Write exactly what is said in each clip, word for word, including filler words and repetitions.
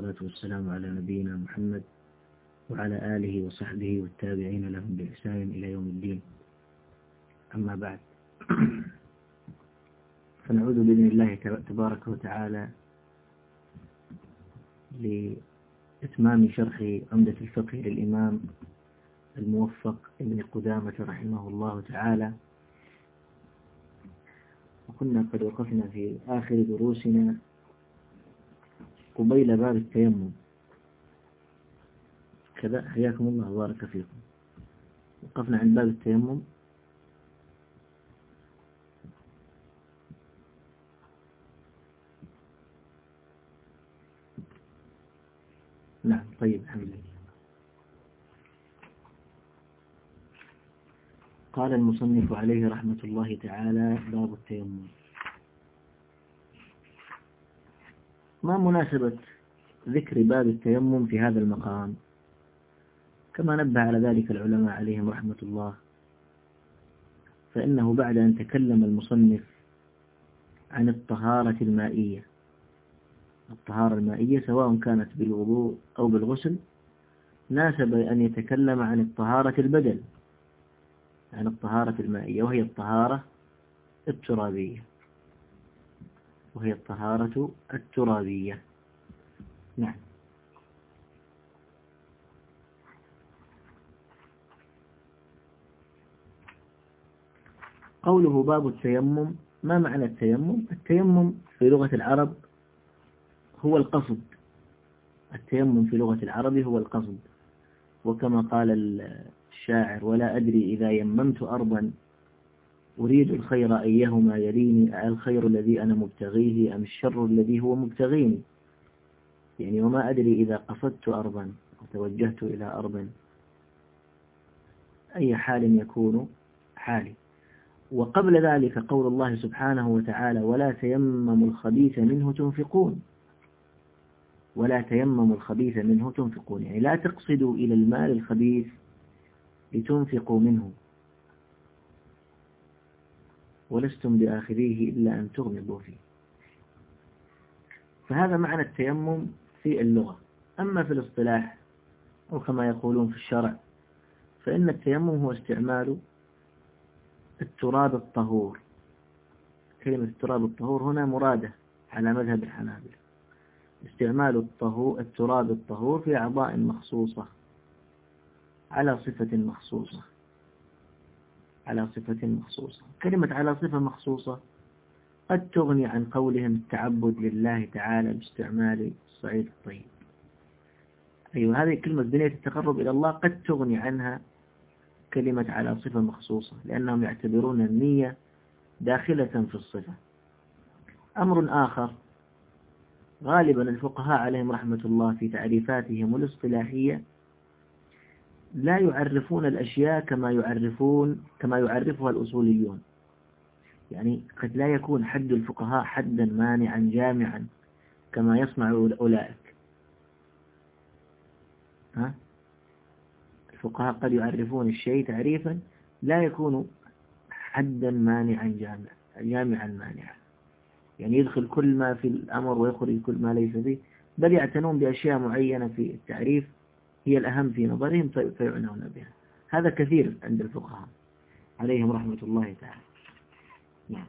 والصلاة والسلام على نبينا محمد وعلى آله وصحبه والتابعين لهم بإحسان إلى يوم الدين. أما بعد، فنعود بإذن الله تبارك وتعالى لإتمام شرح عمدة الفقه للإمام الموفق ابن قدامة رحمه الله تعالى. وكنا قد وقفنا في آخر دروسنا قبيل باب التيمم كذا، حياكم الله وبارك فيكم. وقفنا عند باب التيمم نعم. طيب، الحمد لله. قال المصنف عليه رحمة الله تعالى: باب التيمم. ما مناسبة ذكر باب التيمم في هذا المقام؟ كما نبه على ذلك العلماء عليهم رحمة الله، فإنه بعد أن تكلم المصنف عن الطهارة المائية، الطهارة المائية سواء كانت بالوضوء أو بالغسل، ناسب أن يتكلم عن الطهارة البدل، عن الطهارة المائية، وهي الطهارة الترابية وهي الطهارة الترابية نعم. قوله باب التيمم، ما معنى التيمم؟ التيمم في لغة العرب هو القصد. التيمم في لغة العرب هو القصد، وكما قال الشاعر: ولا أدري إذا يممت أرضا أريد الخير أيهما يليني، الخير الذي أنا مبتغيه أم الشر الذي هو مبتغيني. يعني وما أدري إذا قصدت أرضا وتوجهت إلى أرض أي حال يكون حالي. وقبل ذلك قول الله سبحانه وتعالى: ولا تيمموا الخبيث منه تنفقون. ولا تيمموا الخبيث منه تنفقون، يعني لا تقصدوا إلى المال الخبيث لتنفقوا منه، ولستم بآخذيه إلا أن تغمضوا فيه. فهذا معنى التيمم في اللغة. أما في الاصطلاح أو كما يقولون في الشرع، فإن التيمم هو استعمال التراب الطهور. كلمة التراب الطهور هنا مرادة على مذهب الحنابلة، استعمال الطهور التراب الطهور في أعضاء مخصوصة على صفة مخصوصة على صفة مخصوصة. كلمة على صفة مخصوصة قد تغني عن قولهم التعبد لله تعالى باستعمال الصعيد الطيب. أيوة، هذه كلمة بنية التقرب إلى الله قد تغني عنها كلمة على صفة مخصوصة، لأنهم يعتبرون النية داخلة في الصفة. أمر آخر، غالبا الفقهاء عليهم رحمة الله في تعريفاتهم الاصطلاحية لا يعرفون الأشياء كما يعرفون كما يعرفها الأصوليون. يعني قد لا يكون حد الفقهاء حدا مانعا جامعا كما يصنع أولئك. ها؟ الفقهاء قد يعرفون الشيء تعريفا لا يكون حدا مانعا جامعا جامعا مانعا، يعني يدخل كل ما في الأمر ويخرج كل ما ليس فيه، بل يعتنون بأشياء معينة في التعريف هي الأهم في نظرهم فيعنون بها. هذا كثير عند الفقهاء عليهم رحمة الله تعالى. نعم.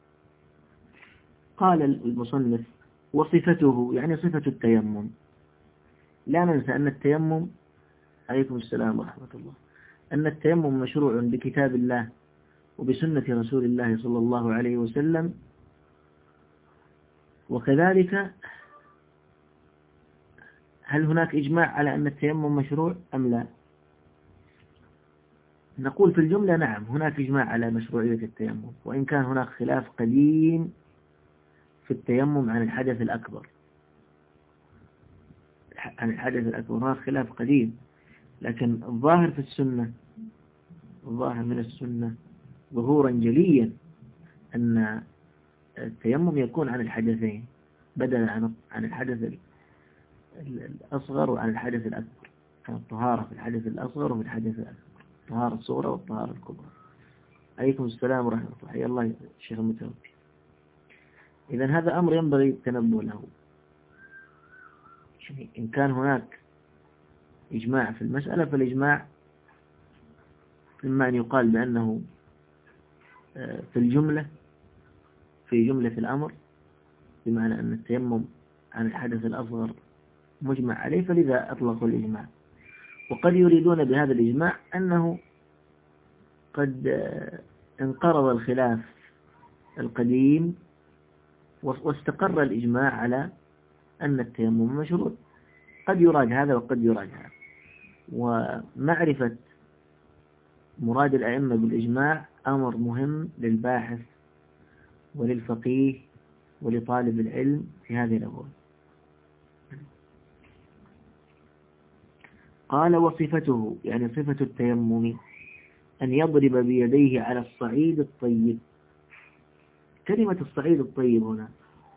قال المصنف: وصفته، يعني صفة التيمم. لا ننسى أن التيمم، عليكم السلام ورحمة الله، أن التيمم مشروع بكتاب الله وبسنة رسول الله صلى الله عليه وسلم. وكذلك هل هناك إجماع على أن التيمم مشروع أم لا؟ نقول في الجملة نعم، هناك إجماع على مشروعية التيمم، وإن كان هناك خلاف قديم في التيمم عن الحدث الأكبر. عن الحدث الأكبر هناك خلاف قديم، لكن الظاهر في السنة، الظاهر من السنة ظهورا جليا أن التيمم يكون عن الحدثين بدلا عن عن الحدث الأصغر وعن الحدث الأكبر. الطهارة في الحدث الأصغر وفي الحدث الأكبر، الطهارة الصغرى والطهارة الكبرى. عليكم السلام ورحمة الله. حيا الله الشيخ المتوفي. إذن هذا أمر ينبغي التنبه له. يعني إن كان هناك إجماع في المسألة فالإجماع إما أن يقال بأنه في الجملة في جملة الأمر، بمعنى أن التيمم عن الحدث الأصغر مجمع عليه فلذا أطلقوا الإجماع. وقد يريدون بهذا الإجماع أنه قد انقرض الخلاف القديم واستقر الإجماع على أن التيمم مشروط. قد يراد هذا وقد يراد هذا. ومعرفة مراد الأئمة بالإجماع أمر مهم للباحث وللفقيه ولطالب العلم في هذه الأبواب. قال وصفته، يعني صفة التيمم أن يضرب بيديه على الصعيد الطيب. كلمة الصعيد الطيب هنا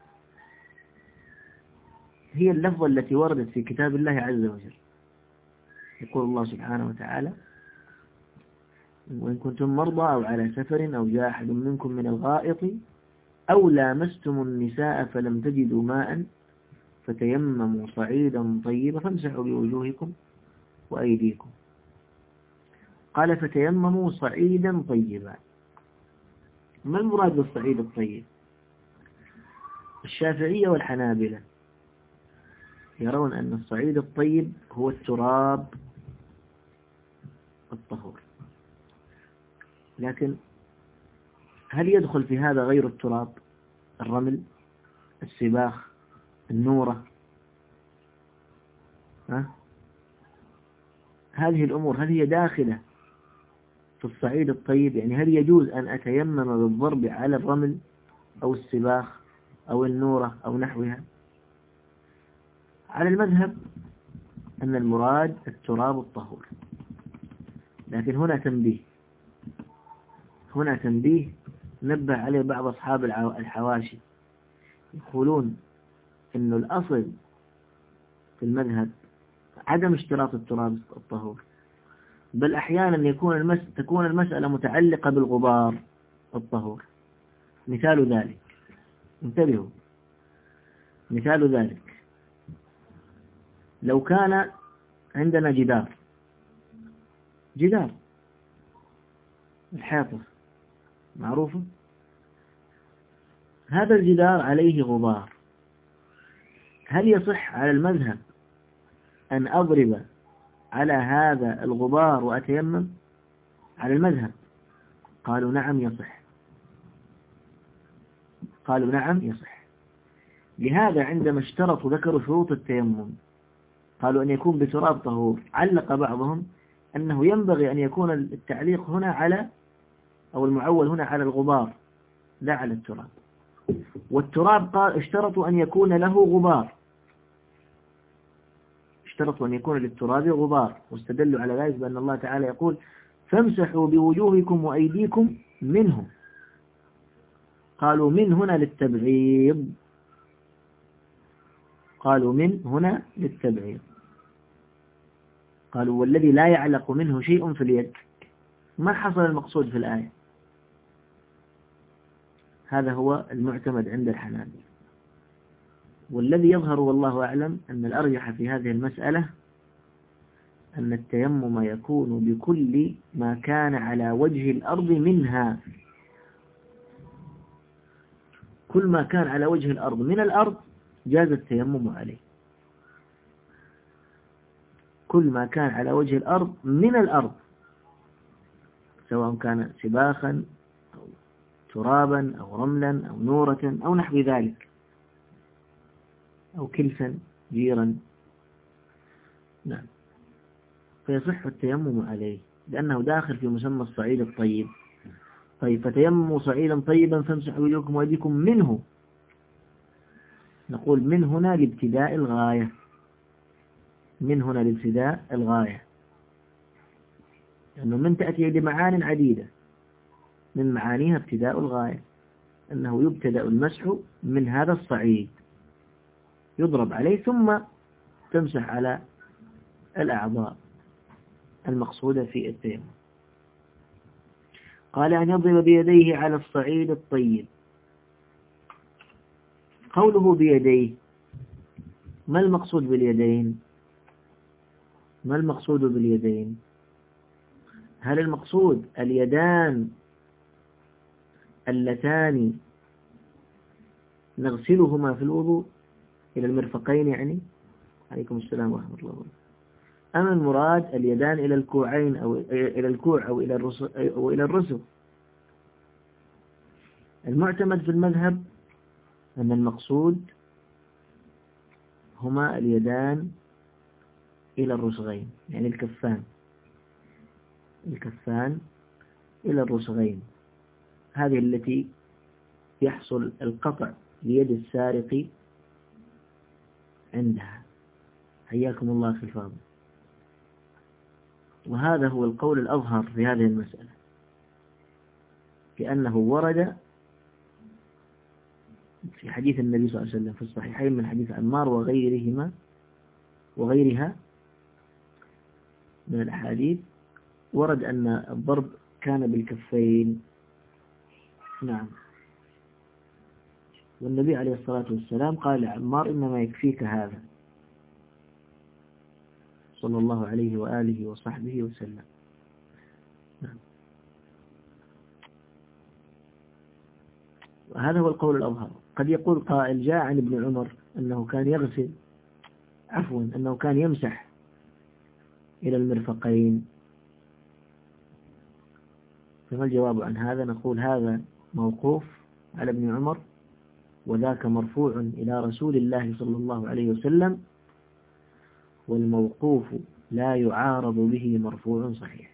هي اللفظة التي وردت في كتاب الله عز وجل. يقول الله سبحانه وتعالى: وإن كنتم مرضى أو على سفر أو جاء أحد منكم من الغائط أو لامستم النساء فلم تجدوا ماء فتيمموا صعيدا طيبا فامسحوا بوجوهكم وأيديكم. قال فتيمموا صعيدا طيبا. ما المراد بالصعيد الطيب؟ الشافعية والحنابلة يرون أن الصعيد الطيب هو التراب الطهور، لكن هل يدخل في هذا غير التراب؟ الرمل، السباخ، النورة، ها؟ هذه الأمور هل هي داخلة في الصعيد الطيب؟ يعني هل يجوز أن أتيمم بالضرب على الرمل أو السباخ أو النورة أو نحوها؟ على المذهب أن المراد التراب الطهور، لكن هنا تنبيه هنا تنبيه نبه عليه بعض أصحاب الحواشي، يقولون إنه الأصل في المذهب عدم اشتراط التراب الطهور، بل أحيانا يكون المس... تكون المسألة متعلقة بالغبار الطهور. مثال ذلك، انتبهوا، مثال ذلك لو كان عندنا جدار جدار الحيطة معروفة، هذا الجدار عليه غبار، هل يصح على المذهب أن أضرب على هذا الغبار وأتيمم؟ على المذهب قالوا نعم يصح، قالوا نعم يصح. لهذا عندما اشترطوا ذكروا شروط التيمم قالوا أن يكون بتراب طهور، علق بعضهم أنه ينبغي أن يكون التعليق هنا على أو المعول هنا على الغبار لا على التراب. والتراب قال اشترطوا أن يكون له غبار، اشترطوا أن يكون للتراب غبار، واستدلوا على ذلك بأن الله تعالى يقول فامسحوا بوجوهكم وأيديكم منه. قالوا من هنا للتبعيض، قالوا من هنا للتبعيض، قالوا والذي لا يعلق منه شيء في اليد، ما حصل المقصود في الآية. هذا هو المعتمد عند الحنابلة، والذي يظهر والله أعلم أن الأرجح في هذه المسألة أن التيمم يكون بكل ما كان على وجه الأرض منها، كل ما كان على وجه الأرض من الأرض جاز التيمم عليه، كل ما كان على وجه الأرض من الأرض، سواء كان سباخا أو ترابا أو رملا أو نورة أو نحو ذلك أو كلفا جيرا، نعم، فيصح التيمم عليه لأنه داخل في مسمى الصعيد الطيب. طيب فتيمموا صعيدا طيبا فامسحوا وجوهكم وأيديكم منه، نقول من هنا لابتداء الغاية، من هنا لابتداء الغاية، لأنه من تأتي بمعان عديدة، من معانيها ابتداء الغاية، أنه يبتدأ المسح من هذا الصعيد يضرب عليه ثم تمسح على الأعضاء المقصودة في التيمم. قال أن يضرب بيديه على الصعيد الطيب. قوله بيديه ما المقصود باليدين؟ ما المقصود باليدين؟ هل المقصود اليدان اللتان نغسلهما في الوضوء إلى المرفقين يعني؟ عليكم السلام ورحمة الله وبركاته. أم المراد اليدان إلى الكوعين أو إلى الكوع أو إلى الرسل أو إلى الرسل؟ المعتمد في المذهب أن المقصود هما اليدان إلى الرسغين، يعني الكفان الكفان إلى الرسغين، هذه التي يحصل القطع ليد السارق عندها. حياكم الله في الفاضل. وهذا هو القول الأظهر في هذه المسألة، لأنه ورد في حديث النبي صلى الله عليه وسلم في الصحيحين من حديث عمار وغيرهما وغيرها من الأحاديث، ورد أن الضرب كان بالكفين. نعم. والنبي عليه الصلاة والسلام قال لعمار إنما يكفيك هذا، صلى الله عليه وآله وصحبه وسلم. نعم. وهذا هو القول الأظهر. قد يقول قائل جاء عن ابن عمر أنه كان يغسل عفوا أنه كان يمسح إلى المرفقين، فما الجواب عن هذا؟ نقول هذا موقوف على ابن عمر، وذاك مرفوع إلى رسول الله صلى الله عليه وسلم، والموقوف لا يعارض به مرفوع صحيح.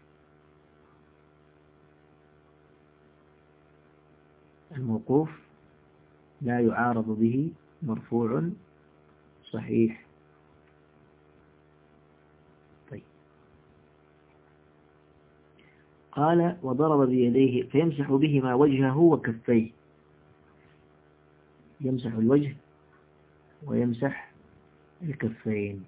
الموقوف لا يعارض به مرفوع صحيح. طيب. قال وضرب بيديه فيمسح بهما وجهه وكفيه، يمسح الوجه ويمسح الكفين.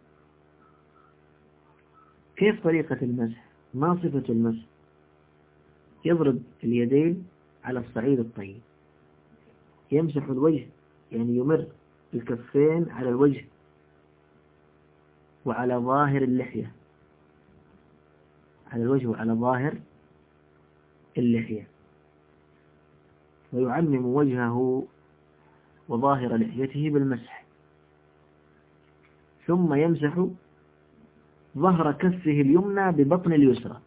كيف طريقة المسح؟ ما صفة المسح؟ يضرب اليدين على الصعيد الطيب، يمسح الوجه يعني يمر الكفين على الوجه وعلى ظاهر اللحية، على الوجه وعلى ظاهر اللحية، ويعمم وجهه وظاهر لحيته بالمسح، ثم يمسح ظهر كفه اليمنى ببطن اليسرى.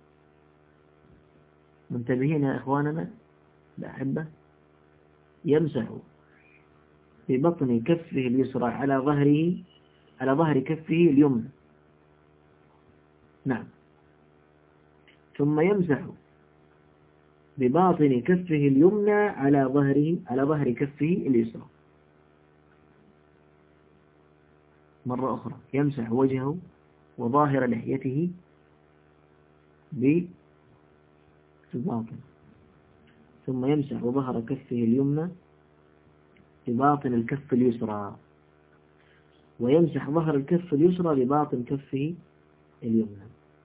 منتبهين يا إخواننا الأحبة؟ يمسح ببطن كفه اليسرى على ظهره على ظهر كفه اليمنى. نعم. ثم يمسح بباطن كفه اليمنى على ظهره على ظهر كفه اليسرى. مرة أخرى يمسح وجهه وظاهر لحيته بالباطن، ثم يمسح ظهر كفه اليمنى بباطن الكف اليسرى، ويمسح ظهر الكف اليسرى بباطن كفه اليمنى.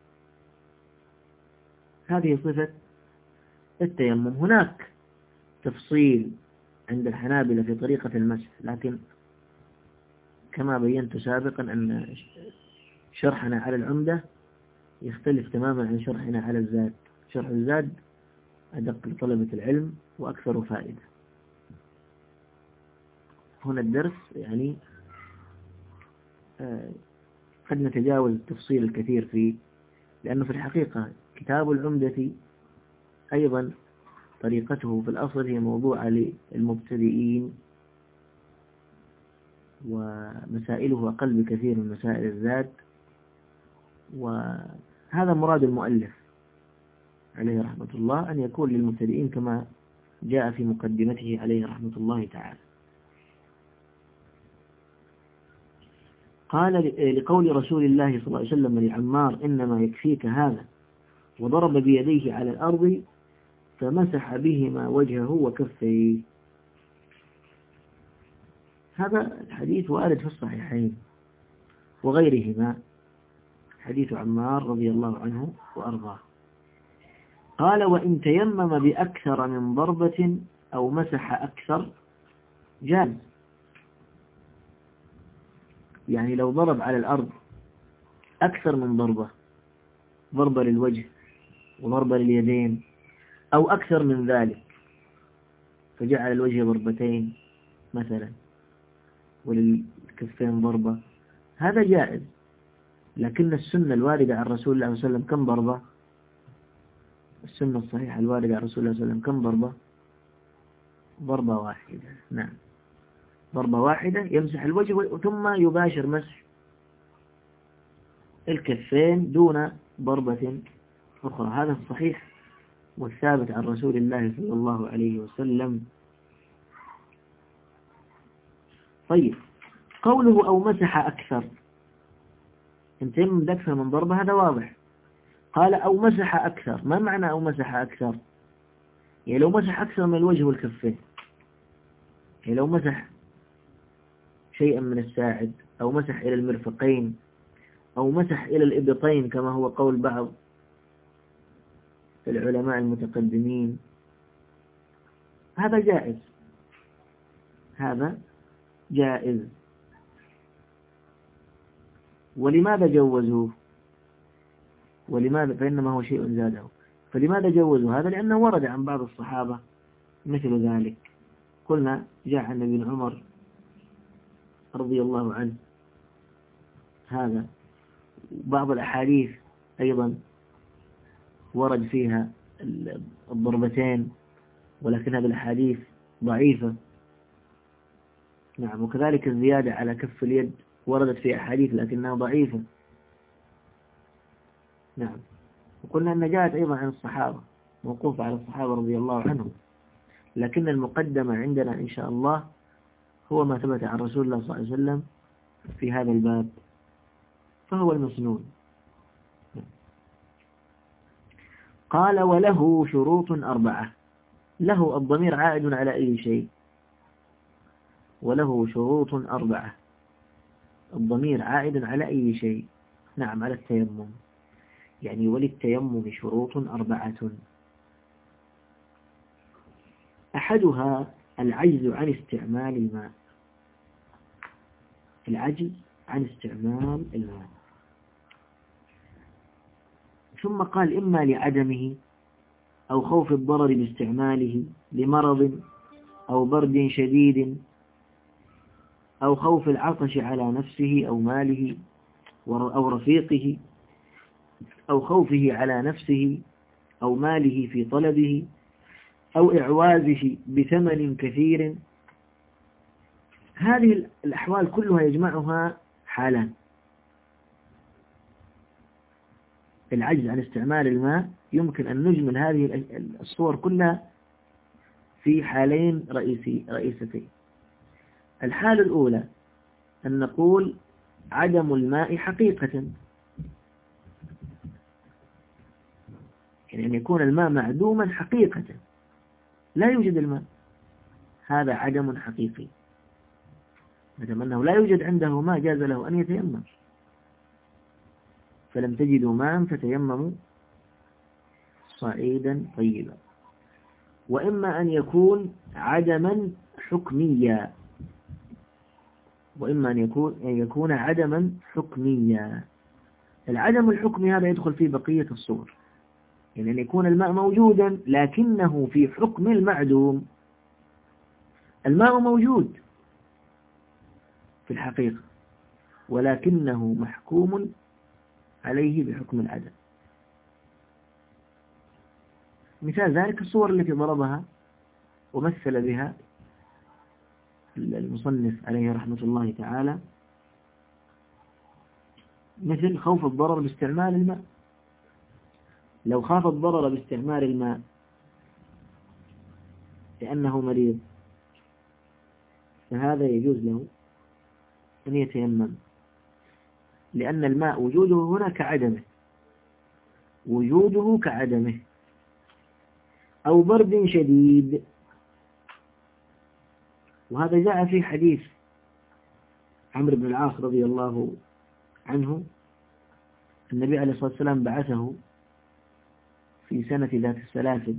هذه صفة التيمم. هناك تفصيل عند الحنابلة في طريقة المسح، لكن كما بينت سابقا أن شرحنا على العمدة يختلف تماما عن شرحنا على الزاد. شرح الزاد أدق لطلبة العلم وأكثر فائدة. هنا الدرس يعني قد نتجاوز التفصيل الكثير فيه، لأنه في الحقيقة كتاب العمدة أيضا طريقته في الأصل هي موضوعة للمبتدئين، ومسائله أقل بكثير من مسائل الزاد، وهذا مراد المؤلف عليه رحمة الله أن يكون للمبتدئين كما جاء في مقدمته عليه رحمة الله تعالى. قال لقول رسول الله صلى الله عليه وسلم لعمار إنما يكفيك هذا، وضرب بيديه على الأرض فمسح بهما وجهه وكفيه. هذا الحديث وارد في الصحيحين وغيرهما، حديث عمار رضي الله عنه وأرضاه. قال وإن تيمم بأكثر من ضربة أو مسح أكثر جاز. يعني لو ضرب على الأرض أكثر من ضربة، ضربة للوجه وضربة لليدين أو أكثر من ذلك، فجعل الوجه ضربتين مثلا وللكفين ضربة، هذا جائز. لكن السنة الواردة عن رسول الله صلى الله عليه وسلم كم ضربة؟ السنة الصحيحة الواردة عن رسول الله صلى الله عليه وسلم كم ضربة؟ ضربة واحدة. نعم، ضربة واحدة يمسح الوجه ثم يباشر مسح الكفين دون ضربة أخرى. هذا الصحيح والثابت عن رسول الله صلى الله عليه وسلم. طيب، قوله أو مسح أكثر، انت يمد أكثر من ضربة، هذا واضح. قال أو مسح أكثر، ما معنى أو مسح أكثر؟ يعني لو مسح أكثر من الوجه والكفين، يعني لو مسح شيئا من الساعد أو مسح إلى المرفقين أو مسح إلى الإبطين كما هو قول بعض العلماء المتقدمين، هذا جائز، هذا جائز. ولماذا جوزوه؟ ولماذا؟ فإنما هو شيء زاده. فلماذا جوزوا هذا؟ لأنه ورد عن بعض الصحابة مثل ذلك. قلنا جاء عن ابن عمر رضي الله عنه هذا، بعض الأحاديث أيضا ورد فيها الضربتين، ولكن هذه الأحاديث ضعيفة. نعم، وكذلك الزيادة على كف اليد وردت في أحاديث لكنها ضعيفة. نعم، وقلنا أن جاءت أيضا عن الصحابة، موقوفة على الصحابة رضي الله عنهم، لكن المقدمة عندنا إن شاء الله هو ما ثبت عن رسول الله صلى الله عليه وسلم في هذا الباب، فهو المسنون. قال وله شروط أربعة. له الضمير عائد على أي شيء؟ وله شروط أربعة، الضمير عائد على أي شيء؟ نعم، على التيمم. يعني وللتيمم شروط أربعة. أحدها العجز عن استعمال الماء، العجز عن استعمال الماء. ثم قال إما لعدمه أو خوف الضرر باستعماله، لمرض أو برد شديد أو خوف العطش على نفسه أو ماله أو رفيقه، أو خوفه على نفسه أو ماله في طلبه، أو إعوازه بثمن كثير. هذه الأحوال كلها يجمعها حالان. العجز عن استعمال الماء يمكن أن نجمل هذه الصور كلها في حالين رئيسي رئيستين. الحالة الأولى أن نقول عدم الماء حقيقة، يعني أن يكون الماء معدوما حقيقة، لا يوجد الماء، هذا عدم حقيقي. مادام أنه لا يوجد عنده ماء جاز له أن يتيمم. فلم تجدوا ماء فتيمموا صعيدا طيبا. وإما أن يكون عدما حكميا، وإما أن يكون أن يكون عدما حكميا. العدم الحكمي هذا يدخل في بقية الصور، يعني أن يكون الماء موجودا لكنه في حكم المعدوم. الماء موجود في الحقيقة ولكنه محكوم عليه بحكم العدم. مثال ذلك الصور التي ضربها ومثل بها المصنف عليه رحمة الله تعالى، مثل خوف الضرر باستعمال الماء. لو خاف الضرر باستعمال الماء لأنه مريض، فهذا يجوز له أن يتيمم، لأن الماء وجوده هنا كعدمه، وجوده كعدمه. أو برد شديد، وهذا جاء في حديث عمرو بن العاص رضي الله عنه، النبي عليه الصلاة والسلام بعثه في سنة ذات السلاسل،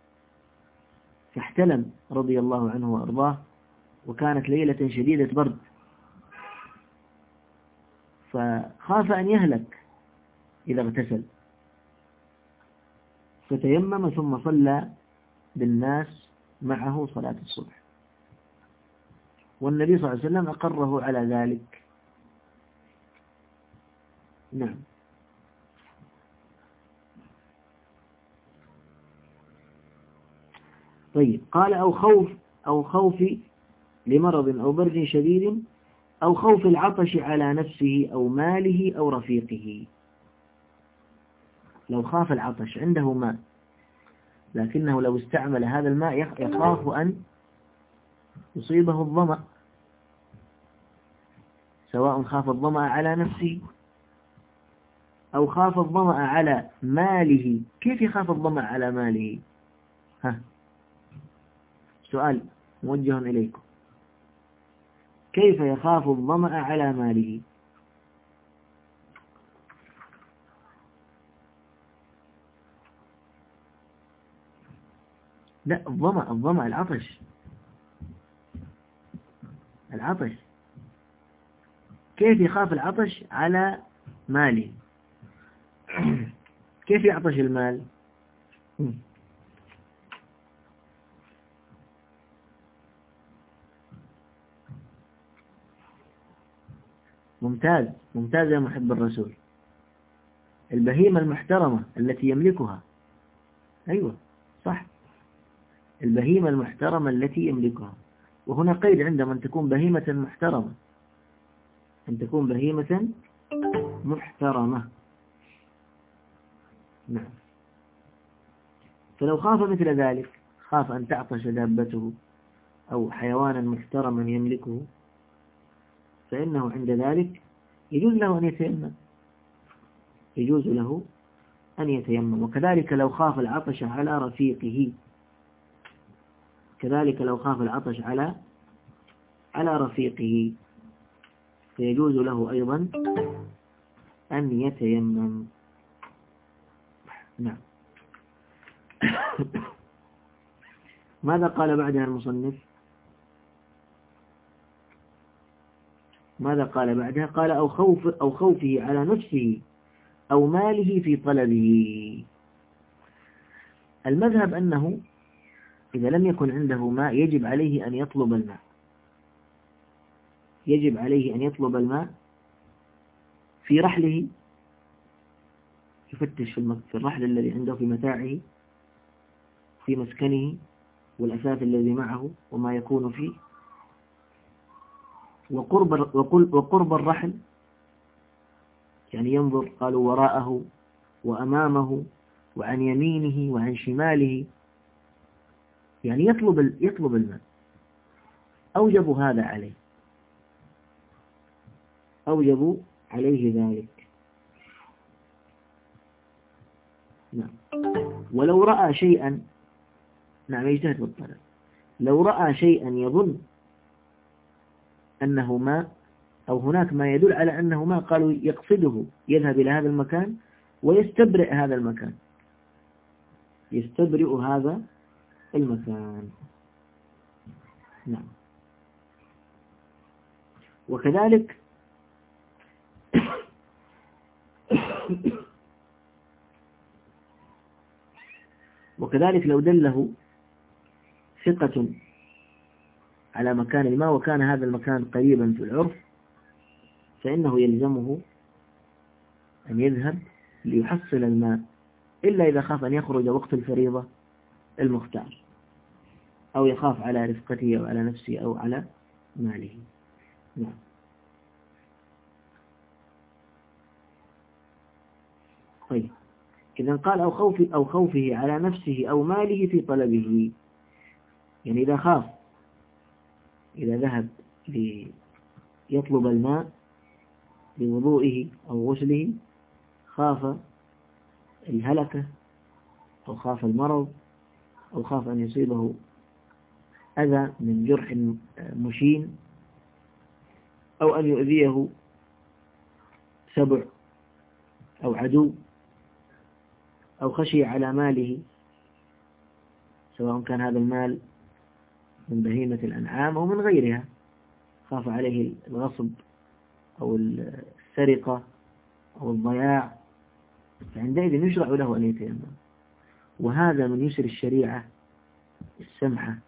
فاحتلم رضي الله عنه وأرضاه، وكانت ليلة شديدة برد، فخاف أن يهلك إذا اغتسل، فتيمم ثم صلى بالناس معه صلاة الصبح، والنبي صلى الله عليه وسلم أقره على ذلك. نعم. طيب، قال أو خوف أو خوف لمرض أو برد شديد أو خوف العطش على نفسه أو ماله أو رفيقه. لو خاف العطش، عنده ماء لكنه لو استعمل هذا الماء يخاف أن يصيبه الظمأ، سواء خاف الظمأ على نفسه أو خاف الظمأ على ماله. كيف يخاف الظمأ على ماله؟ ها، سؤال موجه إليكم، كيف يخاف الظمأ على ماله؟ لا، الظمأ الظمأ العطش العطش كيف يخاف العطش على ماله؟ كيف يعطش المال؟ ممتاز ممتاز يا محب الرسول. البهيمة المحترمة التي يملكها. أيوة صح، البهيمة المحترمة التي يملكها. وهنا قيد عندما أن تكون بهيمة محترمة، أن تكون بهيمة محترمة. نعم. فلو خاف مثل ذلك، خاف أن تعطش دابته أو حيوانا محترما يملكه، فإنه عند ذلك يجوز له أن يتيمم، يجوز له أن يتيمم. وكذلك لو خاف العطش على رفيقه، كذلك لو خاف العطش على على رفيقه فيجوز له أيضا أن يتيمم. نعم. ماذا قال بعدها المصنف؟ ماذا قال بعدها؟ قال أو خوف أو خوفه على نفسه أو ماله في طلبه. المذهب أنه إذا لم يكن عنده ماء يجب عليه أن يطلب الماء، يجب عليه أن يطلب الماء في رحله، يفتش في الرحل الذي عنده، في متاعه، في مسكنه والأثاث الذي معه وما يكون فيه، وقرب وقرب الرحل، يعني ينظر قالوا وراءه وأمامه وعن يمينه وعن شماله، يعني يطلب يطلب الماء. أوجبوا هذا عليه، أوجبوا عليه ذلك. نعم. ولو رأى شيئا، نعم يجتهد بالطلب، لو رأى شيئا يظن أنه ماء أو هناك ما يدل على أنه ماء، قالوا يقصده، يذهب إلى هذا المكان ويستبرئ هذا المكان، يستبرئ هذا المكان. نعم. وكذلك وكذلك لو دله ثقة على مكان الماء وكان هذا المكان قريبا في العرف، فإنه يلزمه أن يذهب ليحصل الماء، إلا إذا خاف أن يخرج وقت الفريضة المختار، أو يخاف على رفقته أو على نفسه أو على ماله. نعم. طيب، إذا قال أو خوف أو خوفه على نفسه أو ماله في طلبه، يعني إذا خاف، إذا ذهب ليطلب الماء لوضوئه أو غسله، خاف الهلكة أو خاف المرض أو خاف أن يصيبه أذى من جرح مشين أو أن يؤذيه سبع أو عدو أو خشي على ماله، سواء كان هذا المال من بهيمة الأنعام أو من غيرها، خاف عليه الغصب أو السرقة أو الضياع، فعندئذ يشرع له أن يتيمم. وهذا من يسر الشريعة السمحة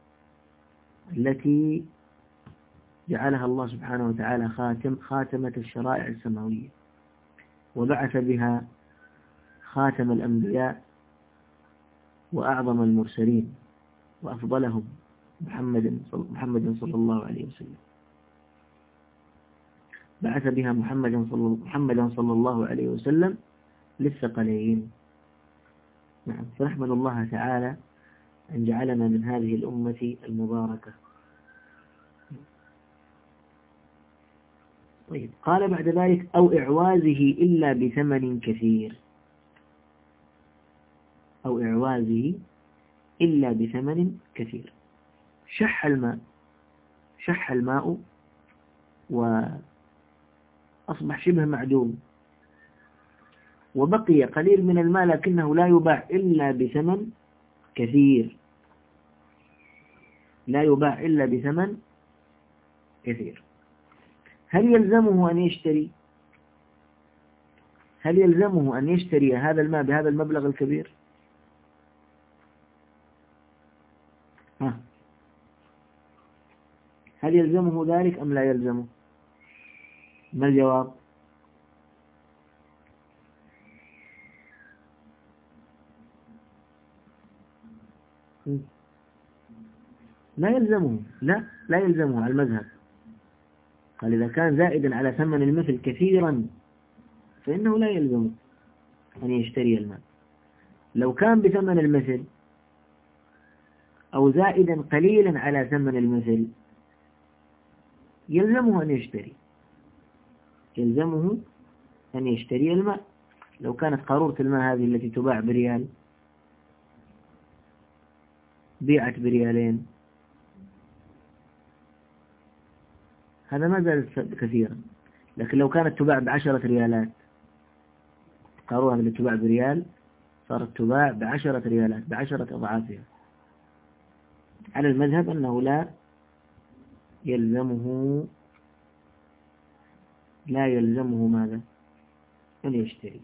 التي جعلها الله سبحانه وتعالى خاتم خاتمة الشرائع السماوية، وبعث بها خاتم الأنبياء وأعظم المرسلين وأفضلهم محمد محمد صلى الله عليه وسلم. بعث بها محمد صلى محمدا صلى الله عليه وسلم للثقلين. نعم، فنحمد الله تعالى أن جعلنا من هذه الأمة المباركة. طيب، قال بعد ذلك: أو إعوازه إلا بثمن كثير، أو إعوازه إلا بثمن كثير. شح الماء شح الماء وأصبح شبه معدوم، وبقي قليل من الماء لكنه لا يباع إلا بثمن كثير، لا يباع إلا بثمن كثير. هل يلزمه أن يشتري هل يلزمه أن يشتري هذا الماء بهذا المبلغ الكبير؟ ها هل يلزمه ذلك أم لا يلزمه؟ ما الجواب؟ لا يلزمه، لا لا يلزمه على المذهب. قال إذا كان زائدا على ثمن المثل كثيرا فإنه لا يلزمه أن يشتري الماء. لو كان بثمن المثل أو زائدا قليلا على ثمن المثل يلزمه أن يشتري يلزمه أن يشتري الماء. لو كانت قارورة الماء هذه التي تباع بريال بيعت بريالين، هذا ما زال كثيرا. لكن لو كانت تباع بعشرة ريالات، قارورة اللي تباع بريال صارت تباع بعشرة ريالات، بعشرة أضعافها، على المذهب أنه لا يلزمه لا يلزمه ماذا؟ أن يشتري.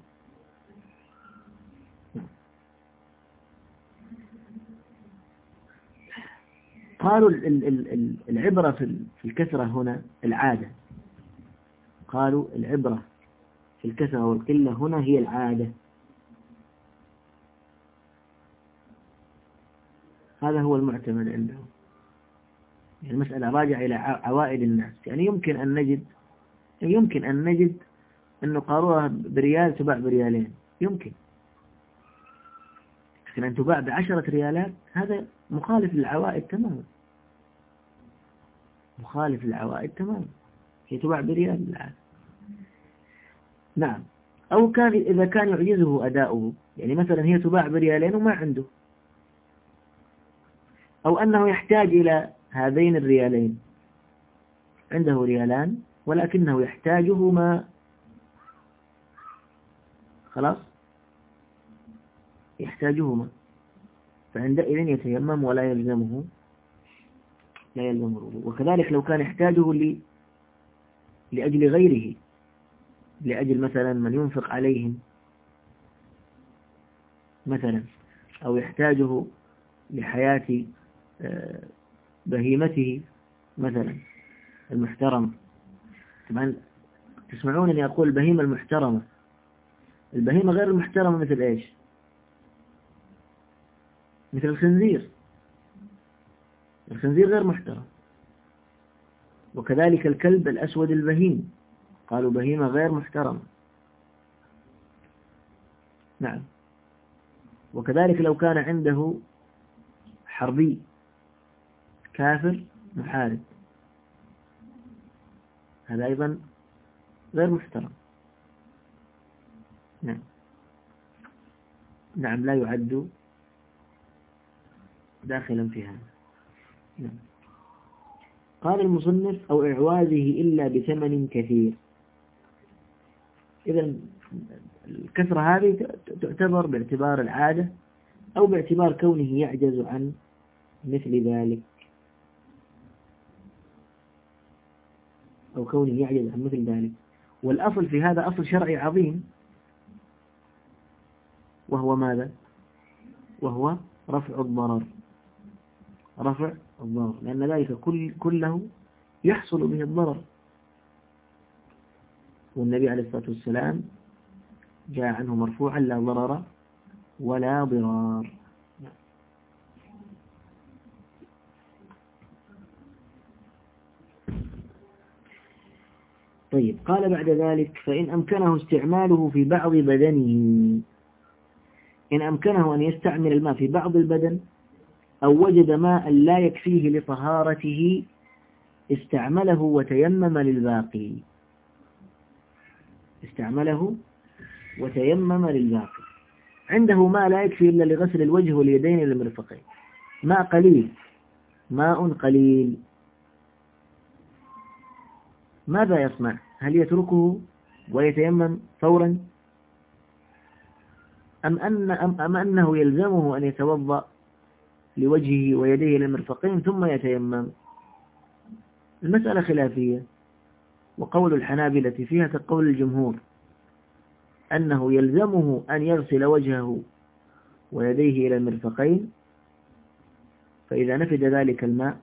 قالوا العبرة في الكثرة هنا العادة. قالوا العبرة في الكثرة والقلة هنا هي العادة. هذا هو المعتمد عندهم. يعني المسألة راجعة إلى عوائد الناس. يعني يمكن أن نجد يمكن أن نجد أنه قارورة بريال تباع بريالين، يمكن. لكن أن تباع بعشرة ريالات هذا مخالف للعوائد تماما، مخالف للعوائد تماما. هي تباع بريال بالعادة. نعم. أو كان إذا كان يعجزه أداؤه، يعني مثلا هي تباع بريالين وما عنده، أو أنه يحتاج إلى هذين الريالين، عنده ريالان ولكنه يحتاجهما، خلاص يحتاجهما، فعندئذ يتيمم ولا يلزمه لا يلزمه الوضوء. وكذلك لو كان يحتاجه ل... لأجل غيره، لأجل مثلا من ينفق عليهم مثلا، أو يحتاجه لحياة بهيمته مثلا المحترمة. طبعا تسمعون أن يقول البهيمة المحترمة. البهيمة غير المحترمة مثل إيش؟ مثل الخنزير. الخنزير غير محترم. وكذلك الكلب الأسود البهيم، قالوا بهيمة غير محترمة. نعم. وكذلك لو كان عنده حربي كافر محارب، هذا أيضا غير محترم. نعم نعم لا يعد داخلا في هذا. نعم. قال المصنف: أو إعوازه إلا بثمن كثير. إذا الكثرة هذه تعتبر باعتبار العادة أو باعتبار كونه يعجز عن مثل ذلك، أو كونه يعجز عن مثل ذلك. والأصل في هذا أصل شرعي عظيم، وهو ماذا؟ وهو رفع الضرر، رفع الضرر، لأن ذلك كل كله يحصل به الضرر. والنبي عليه الصلاة والسلام جاء عنه مرفوعا: لا ضرر ولا ضرار. طيب، قال بعد ذلك: فإن أمكنه استعماله في بعض بدنه، إن أمكنه أن يستعمل الماء في بعض البدن أو وجد ماء لا يكفيه لطهارته استعمله وتيمم للباقي، استعمله وتيمم للباقي. عنده ماء لا يكفي إلا لغسل الوجه واليدين إلى المرفقين، ماء قليل، ماء قليل، ماذا يصنع؟ هل يتركه ويتيمم فورا، أم, أن أم, أم أنه يلزمه أن يتوضأ لوجهه ويديه إلى المرفقين ثم يتيمم؟ المسألة خلافية، وقول الحنابلة فيها كقول الجمهور أنه يلزمه أن يغسل وجهه ويديه إلى المرفقين، فإذا نفد ذلك الماء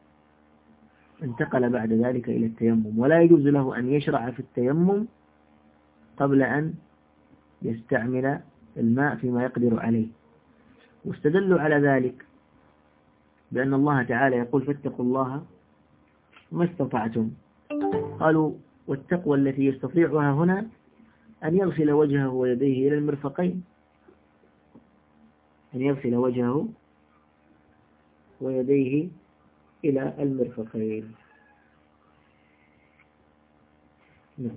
انتقل بعد ذلك إلى التيمم، ولا يجوز له أن يشرع في التيمم قبل أن يستعمل الماء فيما يقدر عليه. واستدلوا على ذلك بأن الله تعالى يقول: فاتقوا الله ما استطعتم. قالوا: والتقوى التي يستطيعها هنا أن يغسل وجهه ويديه إلى المرفقين، أن يغسل وجهه ويديه إلى المرفقين. نعم.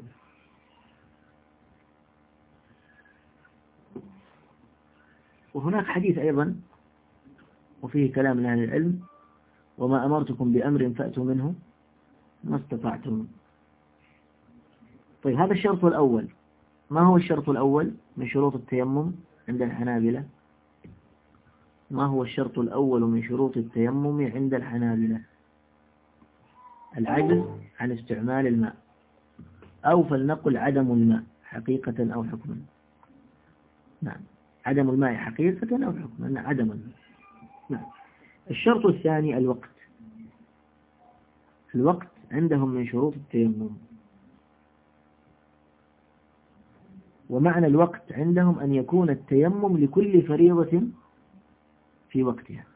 وهناك حديث أيضا وفيه كلام من أهل العلم: وما أمرتكم بأمر فأتوا منه ما استطعتم. طيب، هذا الشرط الأول. ما هو الشرط الأول من شروط التيمم عند الحنابلة؟ ما هو الشرط الأول من شروط التيمم عند الحنابلة؟ العجز عن استعمال الماء، أو فلنقل عدم الماء حقيقة أو حكما. نعم، عدم الماء حقيقة أو حكما، عدم الماء. نعم. الشرط الثاني الوقت. الوقت عندهم من شروط التيمم، ومعنى الوقت عندهم أن يكون التيمم لكل فريضة في وقتها،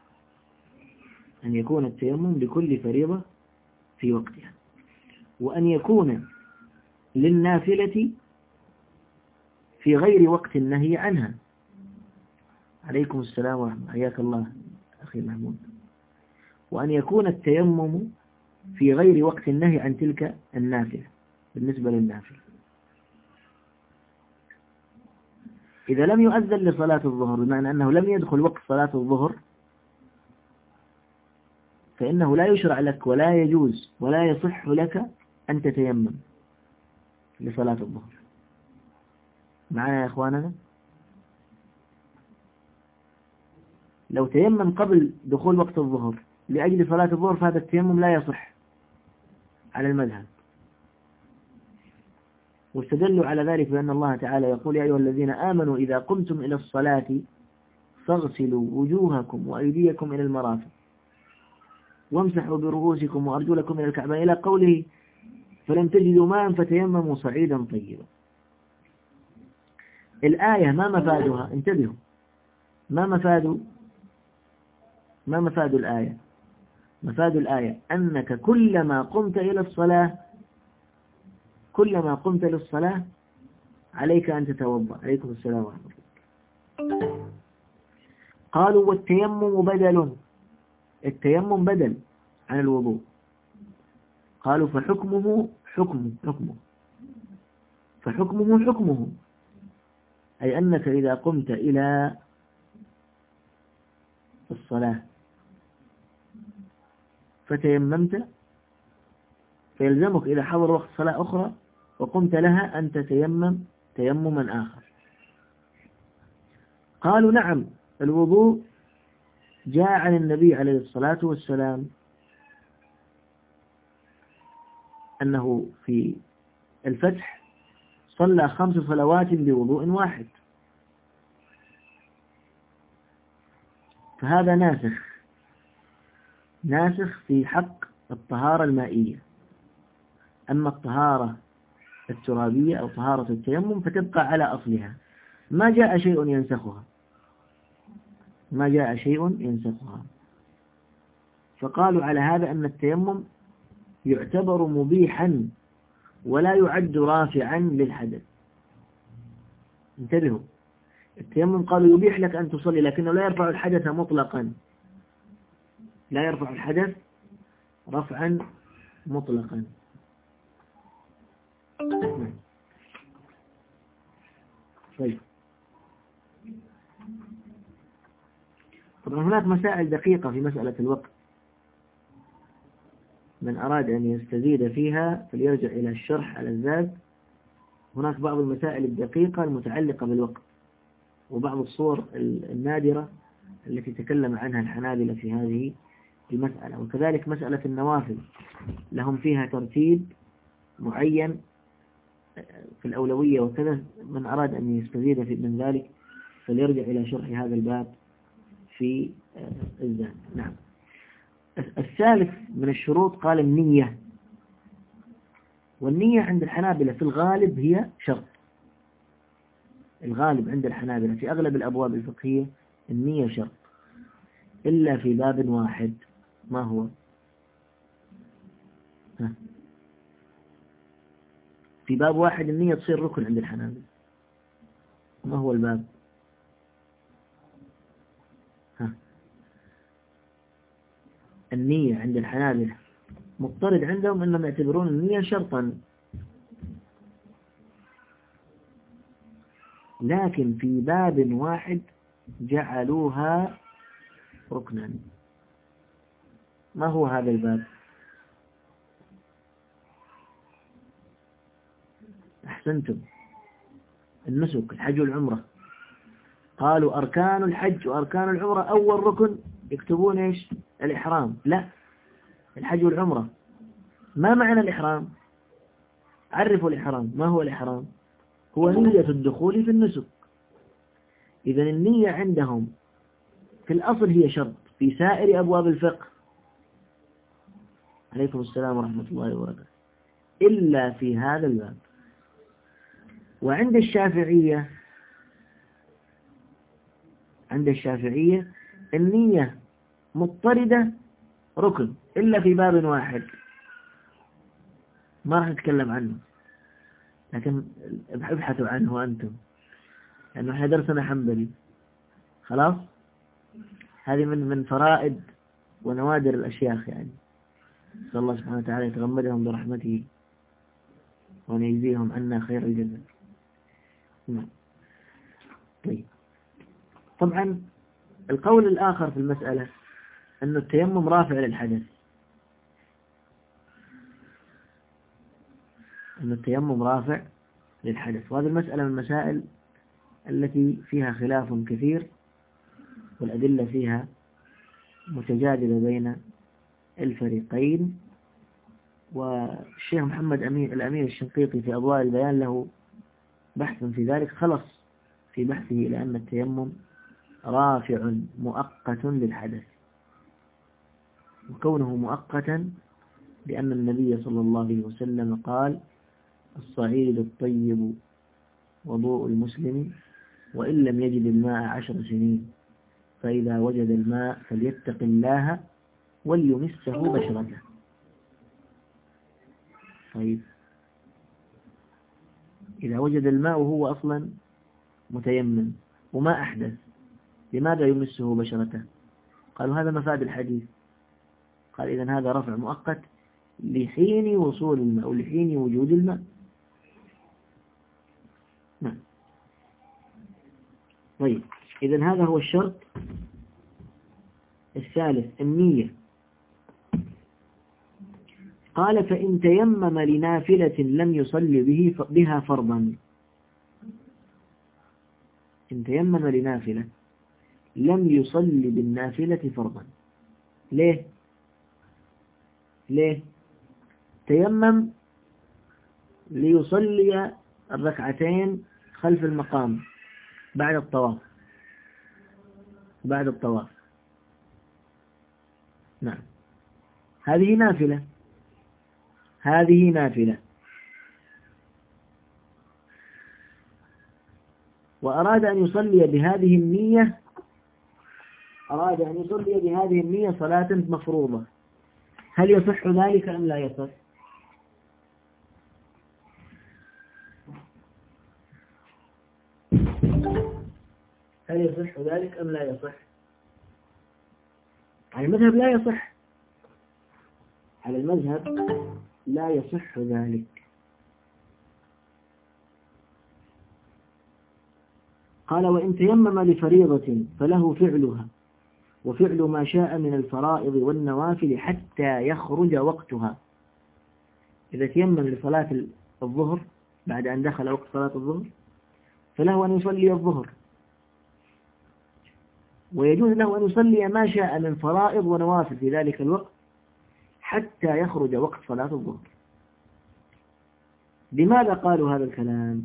أن يكون التيمم لكل فريضة في وقتها، وأن يكون للنافلة في غير وقت النهي عنها. عليكم السلام ورحمة الله، حياك الله أخي محمود. وأن يكون التيمم في غير وقت النهي عن تلك النافلة بالنسبة للنافلة. إذا لم يؤذن لصلاة الظهر، بمعنى أنه لم يدخل وقت صلاة الظهر، فإنه لا يشرع لك ولا يجوز ولا يصح لك أن تتيمم لصلاة الظهر. معنا يا إخواننا؟ لو تيمم قبل دخول وقت الظهر لأجل صلاة الظهر فهذا التيمم لا يصح على المذهب. واستدلوا على ذلك بأن الله تعالى يقول: يا أيها الذين آمنوا إذا قمتم إلى الصلاة فاغسلوا وجوهكم وأيديكم إلى المرافق وامسحوا برؤوسكم وأرجلكم إلى الكعبين، إلى قوله: فلم تجدوا ماء فتيمموا صعيدا طيبا. الآية ما مفادها؟ انتبهوا، ما مفاد ما مفاد الآية؟ مفاد الآية أنك كلما قمت إلى الصلاة كلما قمت للصلاة عليك أن تتوضأ. عليكم السلام ورحمة الله. قالوا: والتيمم بدل، التيمم بدل عن الوضوء. قالوا: فحكمه حكمه حكمه فحكمه حكمه أي أنك إذا قمت إلى الصلاة فتيممت فيلزمك إذا حضر وقت صلاة أخرى وقمت لها أن تتيمم تيمما آخر. قالوا: نعم، الوضوء جاء عن النبي عليه الصلاة والسلام أنه في الفتح صلى خمس صلوات بوضوء واحد، فهذا ناسخ ناسخ في حق الطهارة المائية. أما الطهارة الترابية أو طهارة التيمم فتبقى على أصلها، ما جاء شيء ينسخها ما جاء شيء ينسخها فقالوا على هذا أن التيمم يعتبر مبيحا ولا يعد رافعا للحدث. انتبهوا، التيمم قالوا يبيح لك أن تصلي لكنه لا يرفع الحدث مطلقا، لا يرفع الحدث رفعا مطلقا. طيب، طبعا هناك مسائل دقيقة في مسألة الوقت، من أراد أن يستزيد فيها فليرجع إلى الشرح على الزاد. هناك بعض المسائل الدقيقة المتعلقة بالوقت وبعض الصور النادرة التي تكلم عنها الحنابلة في هذه المسألة. وكذلك مسألة النوافل لهم فيها ترتيب معين في الأولوية وكذا، من أراد أن يستزيد من ذلك فليرجع إلى شرح هذا الباب في الزاد. نعم. الثالث من الشروط قال النية، والنية عند الحنابلة في الغالب هي شرط. الغالب عند الحنابلة في أغلب الأبواب الفقهية النية شرط، إلا في باب واحد. ما هو؟ ها. في باب واحد النية تصير ركن عند الحنابلة. ما هو الباب؟ ها. النية عند الحنابلة مضطرد عندهم أنهم يعتبرون النية شرطا، لكن في باب واحد جعلوها ركنا. ما هو هذا الباب؟ أحسنتم، النسك، الحج والعمرة. قالوا أركان الحج وأركان العمرة أول ركن يكتبون إيش؟ الإحرام. لا، الحج والعمرة. ما معنى الإحرام؟ عرفوا الإحرام. ما هو الإحرام؟ هو نية الدخول في النسك. إذن النية عندهم في الأصل هي شرط في سائر أبواب الفقه، عليكم السلام ورحمة الله وبركاته، إلا في هذا الباب. وعند الشافعية عند الشافعية النية مضطردة ركن إلا في باب واحد ما راح نتكلم عنه، لكن ابحثوا عنه أنتم، لأنه احنا درسنا حنبلي. خلاص، هذه من من فرائد ونوادر الأشياخ، يعني نسأل الله سبحانه وتعالى يتغمدهم برحمته وأن يجزيهم عنا خير الجزاء. نعم. طيب، طبعا القول الآخر في المسألة أن التيمم رافع للحدث، أن التيمم رافع للحدث، وهذه المسألة من المسائل التي فيها خلاف كثير والأدلة فيها متجادلة بين الفريقين. والشيخ محمد أمين الأمين الشنقيطي في أضواء البيان له بحث في ذلك، خلص في بحثه إلى أن التيمم رافع مؤقت للحدث، وكونه مؤقتا لأن النبي صلى الله عليه وسلم قال: الصعيد الطيب وضوء المسلم وإن لم يجد الماء عشر سنين، فإذا وجد الماء فليتق الله وليمسه بشرته. طيب، إذا وجد الماء وهو أصلا متيمم وما أحدث، لماذا يمسه بشرته؟ قالوا هذا مفاد الحديث. قال إذن هذا رفع مؤقت لحين وصول الماء ولحين وجود الماء. نعم. طيب، إذن هذا هو الشرط الثالث، النية. قال: فإن تيمم لنافلة لم يصل به بها فرضا. إن تيمم لنافلة لم يصل بالنافلة فرضا. ليه؟ ليه؟ تيمم ليصلي الركعتين خلف المقام بعد الطواف بعد الطواف نعم، هذه نافلة هذه نافلة وأراد أن يصلي بهذه النية أراد أن يصلي بهذه النية صلاة مفروضة، هل يصح ذلك أم لا يصح؟ هل يصح ذلك أم لا يصح؟ على المذهب لا يصح، على المذهب لا يصح ذلك. قال وإن تيمم لفريضة فله فعلها وفعل ما شاء من الفرائض والنوافل حتى يخرج وقتها. إذا تيمم لصلاة الظهر بعد أن دخل وقت صلاة الظهر فله أن يصلي الظهر، ويجوز له أن يصلي ما شاء من فرائض ونوافل في ذلك الوقت حتى يخرج وقت صلاة الظهر. لماذا قالوا هذا الكلام؟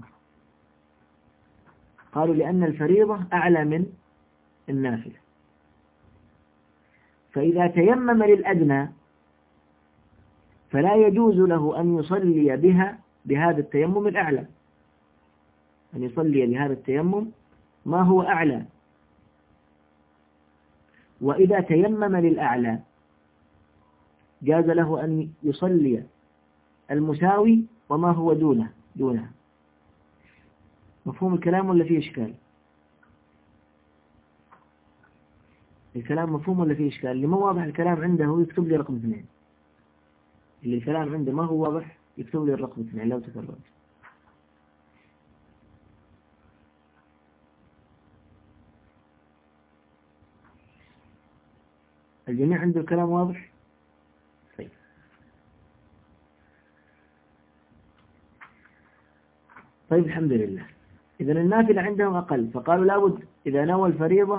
قالوا لأن الفريضة أعلى من النافلة، فإذا تيمم للأدنى فلا يجوز له أن يصلي بها بهذا التيمم الأعلى، أن يصلي بهذا التيمم ما هو أعلى. وإذا تيمم للأعلى جاز له أن يصلي المساوي وما هو دونه دونه. مفهوم الكلام ولا فيه إشكال؟ الكلام مفهوم ولا فيه إشكال؟ اللي ما واضح الكلام عنده يكتب لي رقم اثنين، اللي الكلام عنده ما هو واضح يكتب لي الرقم اثنين لو تكررت. الجميع عنده الكلام واضح؟ طيب طيب الحمد لله. إذا النافلة عندهم أقل، فقالوا لابد إذا نوى الفريضة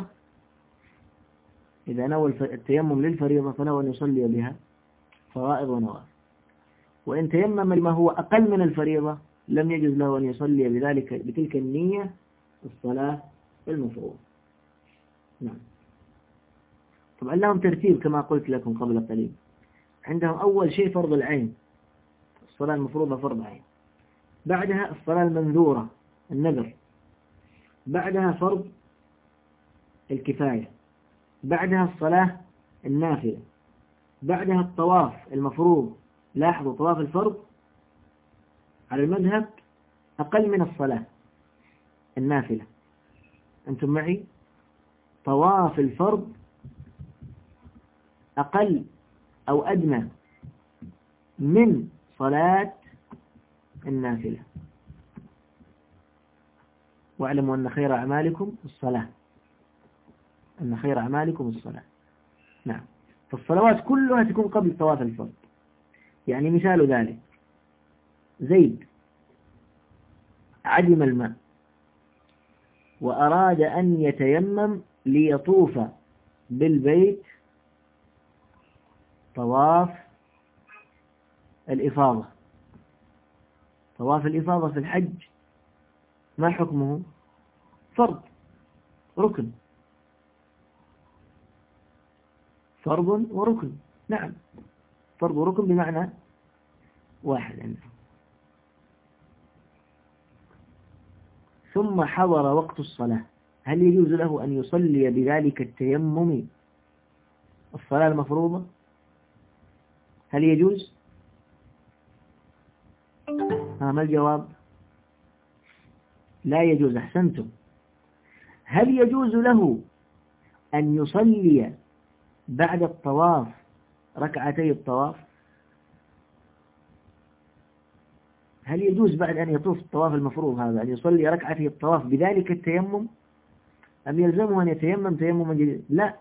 إذا نوى التيمم للفريضة فله أن يصلي بها فرائض ونوافل، وإن تيمم لما هو أقل من الفريضة لم يجوز له أن يصلي بذلك بتلك النية الصلاة المفروضة. نعم. طبعا لهم ترتيب كما قلت لكم قبل قليل. عندهم أول شيء فرض العين، الصلاة المفروضة فرض عين، بعدها الصلاة المنذورة النذر، بعدها فرض الكفاية، بعدها الصلاة النافلة، بعدها الطواف المفروض. لاحظوا طواف الفرض على المذهب أقل من الصلاة النافلة. أنتم معي؟ طواف الفرض أقل أو أدنى من صلاة النافلة. واعلموا أن خير أعمالكم الصلاة أن خير أعمالكم الصلاة. نعم. فالصلوات كلها تكون قبل طواف الفرض. يعني مثال ذلك زيد عدم الماء وأراد أن يتيمم ليطوف بالبيت طواف الإفاضة. طواف الإفاضة في الحج ما حكمه؟ فرض ركن، فرض وركن. نعم، فرض وركن بمعنى واحد عنده. ثم حضر وقت الصلاة، هل يجوز له أن يصلي بذلك التيمم الصلاة المفروضة؟ هل يجوز؟ ها ما الجواب؟ لا يجوز. أحسنتم. هل يجوز له أن يصلي بعد الطواف ركعتي الطواف؟ هل يجوز بعد أن يطوف الطواف المفروض هذا أن يصلي ركعتي الطواف بذلك التيمم، أم يلزمه أن يتيمم تيمما جديدا؟ لا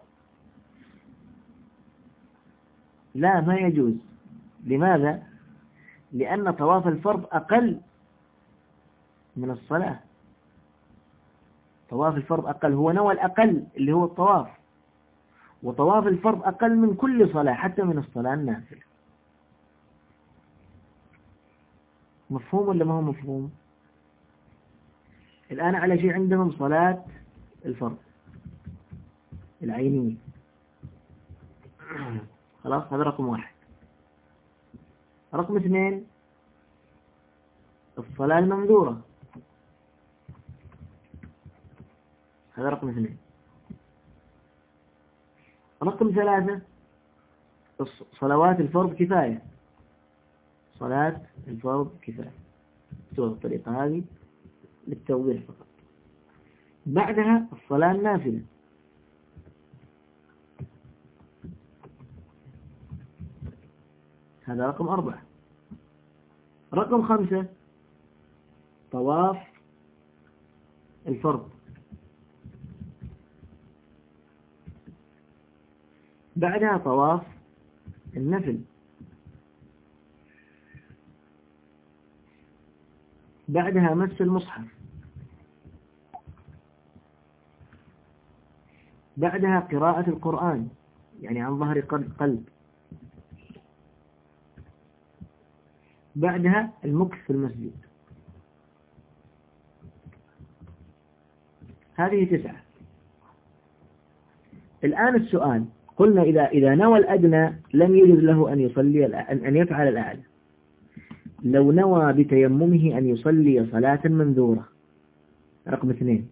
لا ما يجوز. لماذا؟ لأن طواف الفرض أقل من الصلاة. طواف الفرض أقل، هو نوى الأقل اللي هو الطواف، وطواف الفرض أقل من كل صلاة حتى من الصلاة النافلة. مفهوم ولا ما هو مفهوم؟ الآن على شيء عندهم صلاة الفرض العينية. خلاص، هذا رقم واحد. رقم اثنين الصلاة المنذورة، هذا رقم اثنين. رقم ثلاثة صلوات الفرض كفاية، صلاة الفرض كفاية. سوى الطريقة هذه للتوضيح فقط. بعدها الصلاة النافلة، هذا رقم أربعة. رقم خمسة طواف الفرض، بعدها طواف النفل، بعدها مس المصحف، بعدها قراءة القرآن يعني عن ظهر قلب، بعدها المكث في المسجد. هذه تسعة. الآن السؤال، قلنا إذا إذا نوى الأدنى لم يجوز له أن يصلي أن يفعل الأعلى. لو نوى بتيممه أن يصلي صلاة منذورة، رقم اثنين،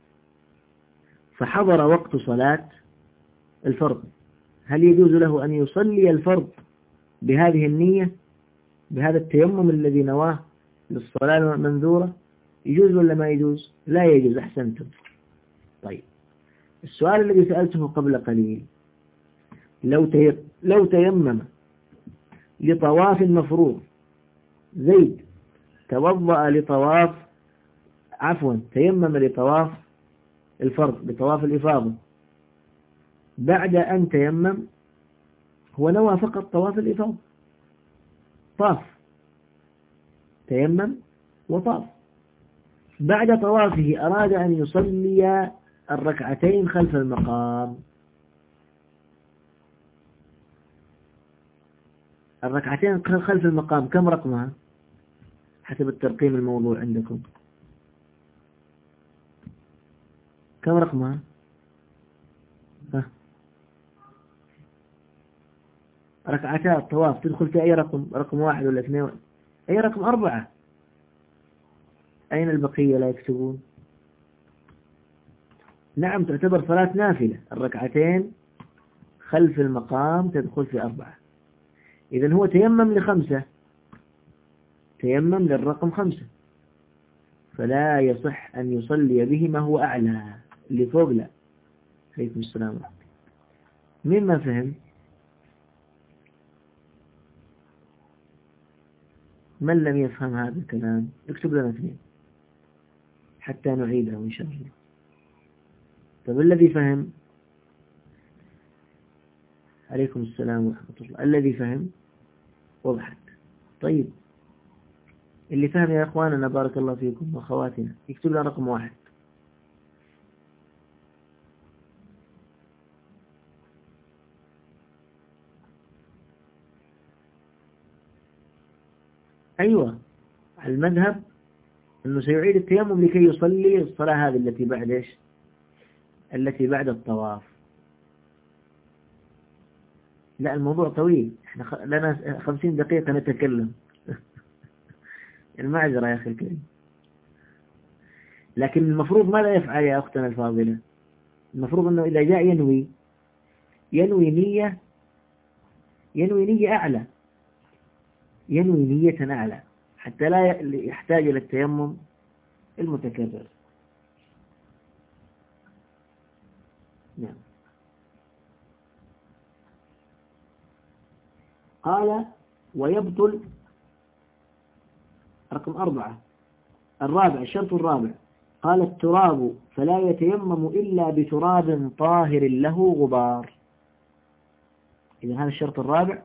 فحضر وقت صلاة الفرض، هل يجوز له أن يصلي الفرض بهذه النية، بهذا التيمم الذي نواه للصلاة المنذورة؟ يجوز ولا ما يجوز؟ لا يجوز. أحسنتم. طيب، السؤال الذي سألته قبل قليل، لو لو تيمم لطواف مفروض، زيد توضأ لطواف عفوا تيمم لطواف الفرض لطواف الإفاضة، بعد أن تيمم هو نوى فقط طواف الإفاضة، طاف، تيمم وطاف، بعد طوافه أراد أن يصلي الركعتين خلف المقام. الركعتين خلف المقام كم رقمها حسب الترقيم الموضوع عندكم؟ كم رقمها؟ ها. ركعتا الطواف تدخل في أي رقم؟ رقم واحد ولا اثنين؟ أي رقم؟ أربعة. أين البقية لا يكتبون؟ نعم، تعتبر صلاة نافلة، الركعتين خلف المقام تدخل في أربعة. إذن هو تيمم لخمسة، تيمم للرقم خمسة، فلا يصح أن يصلي به ما هو أعلى، اللي فوق لا. عليكم السلام. مين ما فهم؟ من لم يفهم هذا الكلام يكتب لنا اثنين حتى نعيده إن شاء الله. طب الذي فهم؟ عليكم السلام ورحمة الله. الذي فهم وضحت. طيب، اللي فهم يا أخواننا بارك الله فيكم وأخواتنا يكتب لنا رقم واحد. أيوة، المذهب أنه سيعيد التيمم لكي يصلي الصلاة هذه التي بعد إيش؟ التي بعد الطواف. لا، الموضوع طويل، احنا خ... لنا خمسين دقيقة نتكلم. المعذرة يا أخي الكريم. لكن المفروض ماذا يفعل يا أختنا الفاضلة؟ المفروض أنه إذا جاء ينوي ينوي نية ينوي نية أعلى، ينوي نية أعلى حتى لا يحتاج إلى التيمم المتكرر. نعم. قال ويبطل رقم أربعة. الرابع، الشرط الرابع، قال التراب فلا يتيمم إلا بتراب طاهر له غبار. إذا هذا الشرط الرابع.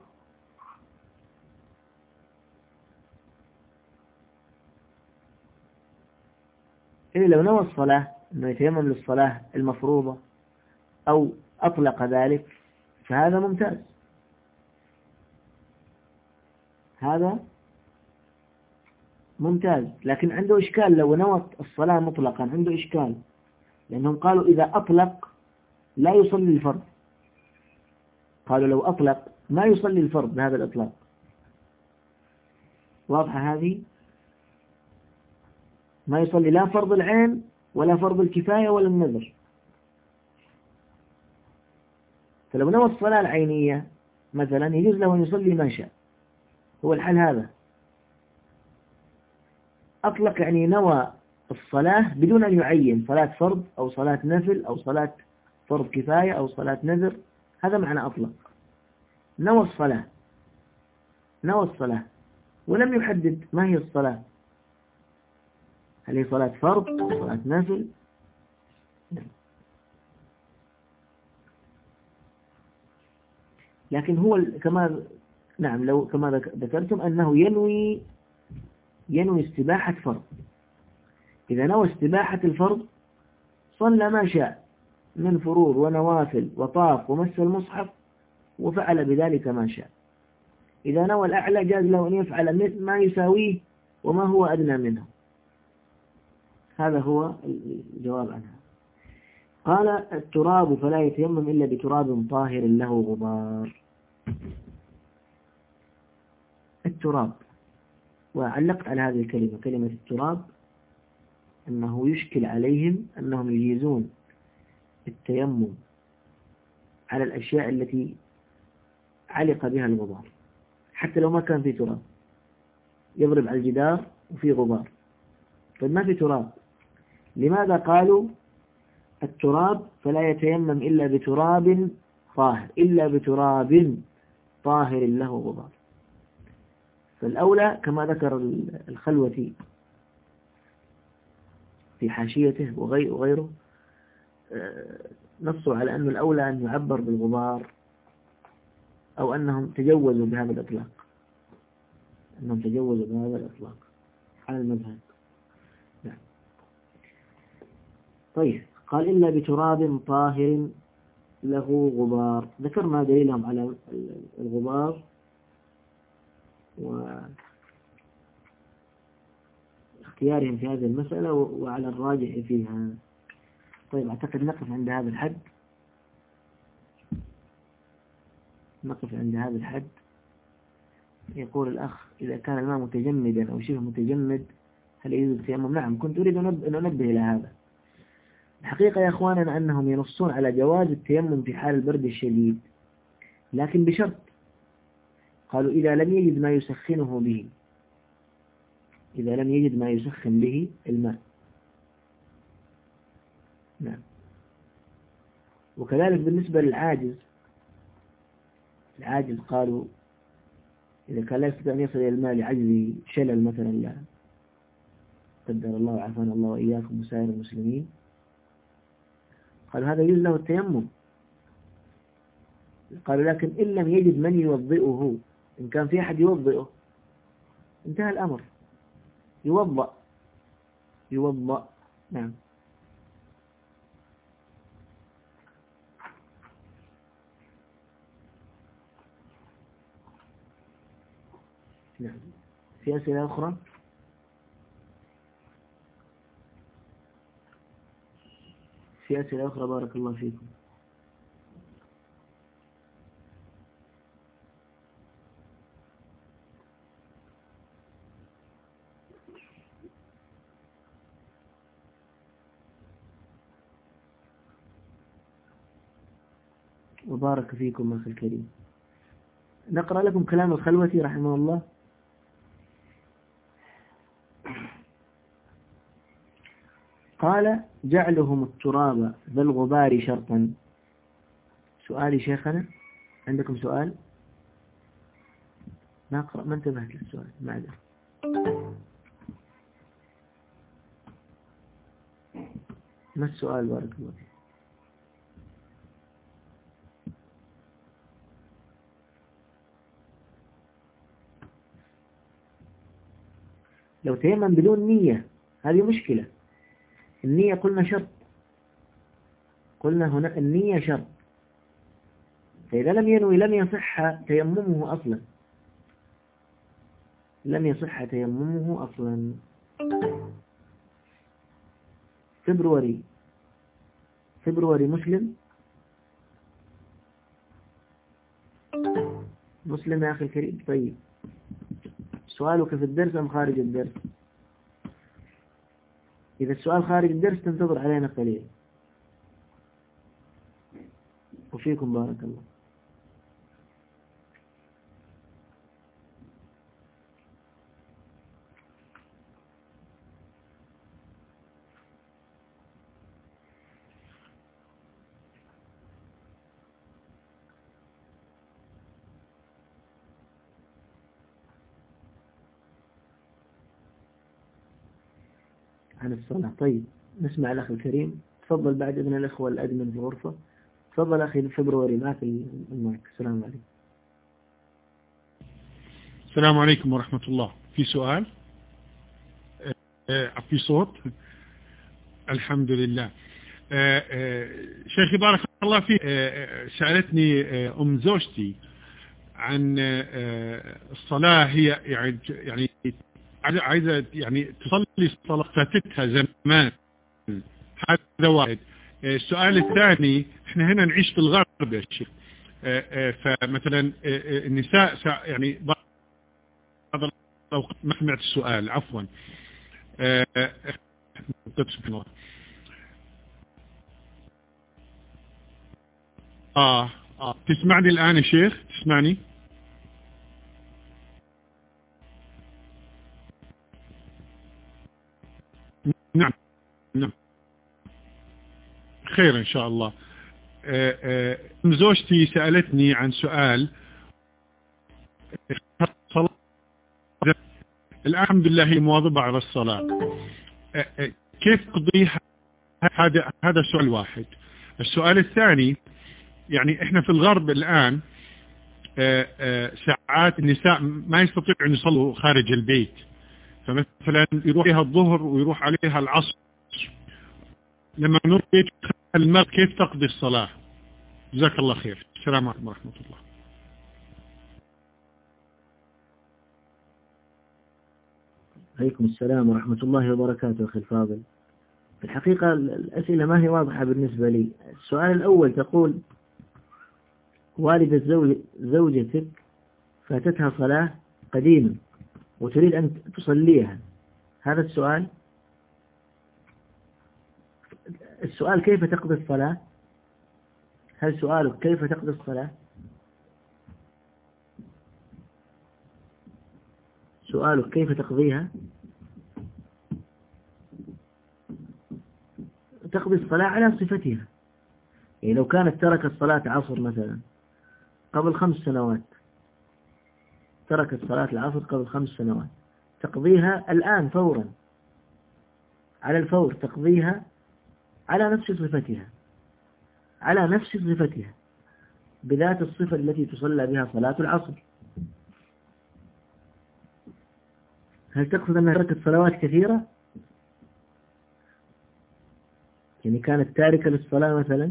إذا لو نوى الصلاة أنه يتيمم للصلاة المفروضة أو أطلق ذلك فهذا ممتاز،، هذا ممتاز. ممتاز، لكن عنده إشكال لو نوى الصلاة مطلقا، عنده إشكال، لأنهم قالوا إذا أطلق لا يصلي الفرض. قالوا لو أطلق ما يصلي الفرض بهذا الإطلاق. واضحة هذه؟ ما يصلي لا فرض العين ولا فرض الكفاية ولا النذر. فلو نوى الصلاة العينية مثلا يجوز له أن يصلي ما شاء، هو الحال هذا. أطلق يعني نوى الصلاة بدون أن يعين صلاة فرض أو صلاة نفل أو صلاة فرض كفاية أو صلاة نذر، هذا معنى أطلق. نوى الصلاة، نوى الصلاة ولم يحدد ما هي الصلاة، هل هي صلاة فرض أو صلاة نفل. لكن هو كما نعم لو كما ذكرتم أنه ينوي ينوي استباحة فرض. إذا نوى استباحة الفرض صلى ما شاء من فروض ونوافل وطاف ومس المصحف وفعل بذلك ما شاء. إذا نوى الأعلى جاز له أن يفعل ما يساويه وما هو أدنى منه. هذا هو الجواب عنها. قال التراب فلا يتيمم إلا بتراب طاهر له غبار. التراب، وعلقت على هذه الكلمة، كلمة التراب، أنه يشكل عليهم أنهم يجيزون التيمم على الأشياء التي علق بها الغبار حتى لو ما كان في تراب. يضرب على الجدار وفي غبار، طيب ما في تراب، لماذا قالوا التراب فلا يتيمم إلا بتراب طاهر، إلا بتراب طاهر له غبار؟ فالأولى كما ذكر الخلوتي في حاشيته وغيره نصوا على أن الأولى أن يعبر بالغبار، أو أنهم تجوزوا بهذا الإطلاق، أنهم تجوزوا بهذا الإطلاق على المذهب. نعم. طيب قال إلا بتراب طاهر له غبار. ذكرنا دليلهم على الغبار واختيارهم في هذه المسألة وعلى الراجح فيها. طيب أعتقد نقف عند هذا الحد، نقف عند هذا الحد. يقول الأخ إذا كان الماء متجمدا أو شبه متجمد هل يجوز التيمم؟ نعم، كنت أريد أن أنبه إلى هذا. الحقيقة يا أخواننا أنهم ينصون على جواز التيمم في حال البرد الشديد، لكن بشرط، قالوا إذا لم يجد ما يسخنه به، إذا لم يجد ما يسخن به الماء. نعم. وكذلك بالنسبة للعاجز، العاجز قالوا إذا كان لا يستطيع أن يصل إلى الماء لعجزه، شلل مثلا، لا قدر الله وعافانا الله وإياكم وسائر المسلمين، قالوا هذا يجوز له التيمم. قالوا لكن إن لم يجد من يوضئه، إن كان في أحد يوضئه انتهى الأمر، يوضأ يوضأ. نعم. نعم. في أسئلة أخرى؟ في أسئلة أخرى؟ بارك الله فيكم. وبارك فيكم أخي الكريم. نقرأ لكم كلام الخلوتي رحمه الله. قال جعلهم التراب ذا الغبار شرطا. سؤالي شيخنا، عندكم سؤال؟ ما أقرأ، ما انتبهت للسؤال، معذرة. ما السؤال بارك الله فيك؟ لو تيمم بدون نية هذه مشكلة. النية قلنا شرط، قلنا هنا النية شرط، فإذا لم ينوي لم يصح تيممه أصلا. لم يصح تيممه أصلا. فبروري فبروري مسلم مسلم يا أخي الكريم. طيب سؤالك في الدرس أم خارج الدرس؟ إذا السؤال خارج الدرس تنتظر علينا قليل. وفيكم بارك الله. عن الصلاة. طيب نسمع الأخ الكريم. تفضل بعد إذن الأخوة الأدمن في الغرفة. تفضل أخي فبروري معك المايك. السلام عليكم. السلام عليكم ورحمة الله. في سؤال؟ في صوت؟ الحمد لله. شيخي بارك الله فيك، سألتني أم زوجتي عن الصلاة، هي يعني يعني عايزة يعني تصلي صلاة فاتتها زمان. هذا واحد. السؤال الثاني، احنا هنا نعيش في الغرب يا شيخ، فمثلا النساء يعني بعض الأوقات ما سمعت السؤال، عفوا. آه آه تسمعني الآن يا شيخ؟ تسمعني؟ نعم نعم خير إن شاء الله. زوجتي سألتني عن سؤال. الحمد لله هي مواظبة على الصلاة، كيف تقضيها؟ هذا هذا سؤال واحد. السؤال الثاني، يعني احنا في الغرب الآن ساعات النساء ما يستطيعوا أن يصلوا خارج البيت، فمثلا يروح عليها الظهر ويروح عليها العصر. لما نروح بيت المرأة كيف تقضي الصلاة؟ جزاك الله خير. السلام عليكم ورحمة الله. عليكم السلام ورحمة الله وبركاته. أخي الفاضل، في الحقيقة الأسئلة ما هي واضحة بالنسبة لي. السؤال الأول تقول والدة زوج زوجتك فاتتها صلاة قديمة وتريد أن تصليها، هذا السؤال. السؤال كيف تقضي الصلاة؟ هل سؤالك كيف تقضي الصلاة؟ سؤالك كيف تقضيها؟ تقضي الصلاة على صفتها. يعني لو كانت تركت صلاة عصر مثلا قبل خمس سنوات، تركت صلاة العصر قبل خمس سنوات، تقضيها الآن فورا، على الفور تقضيها على نفس صفتها، على نفس صفتها، بذات الصفة التي تصلى بها صلاة العصر. هل تقصد أنها تركت صلوات كثيرة؟ يعني كانت تاركة للصلاة مثلا،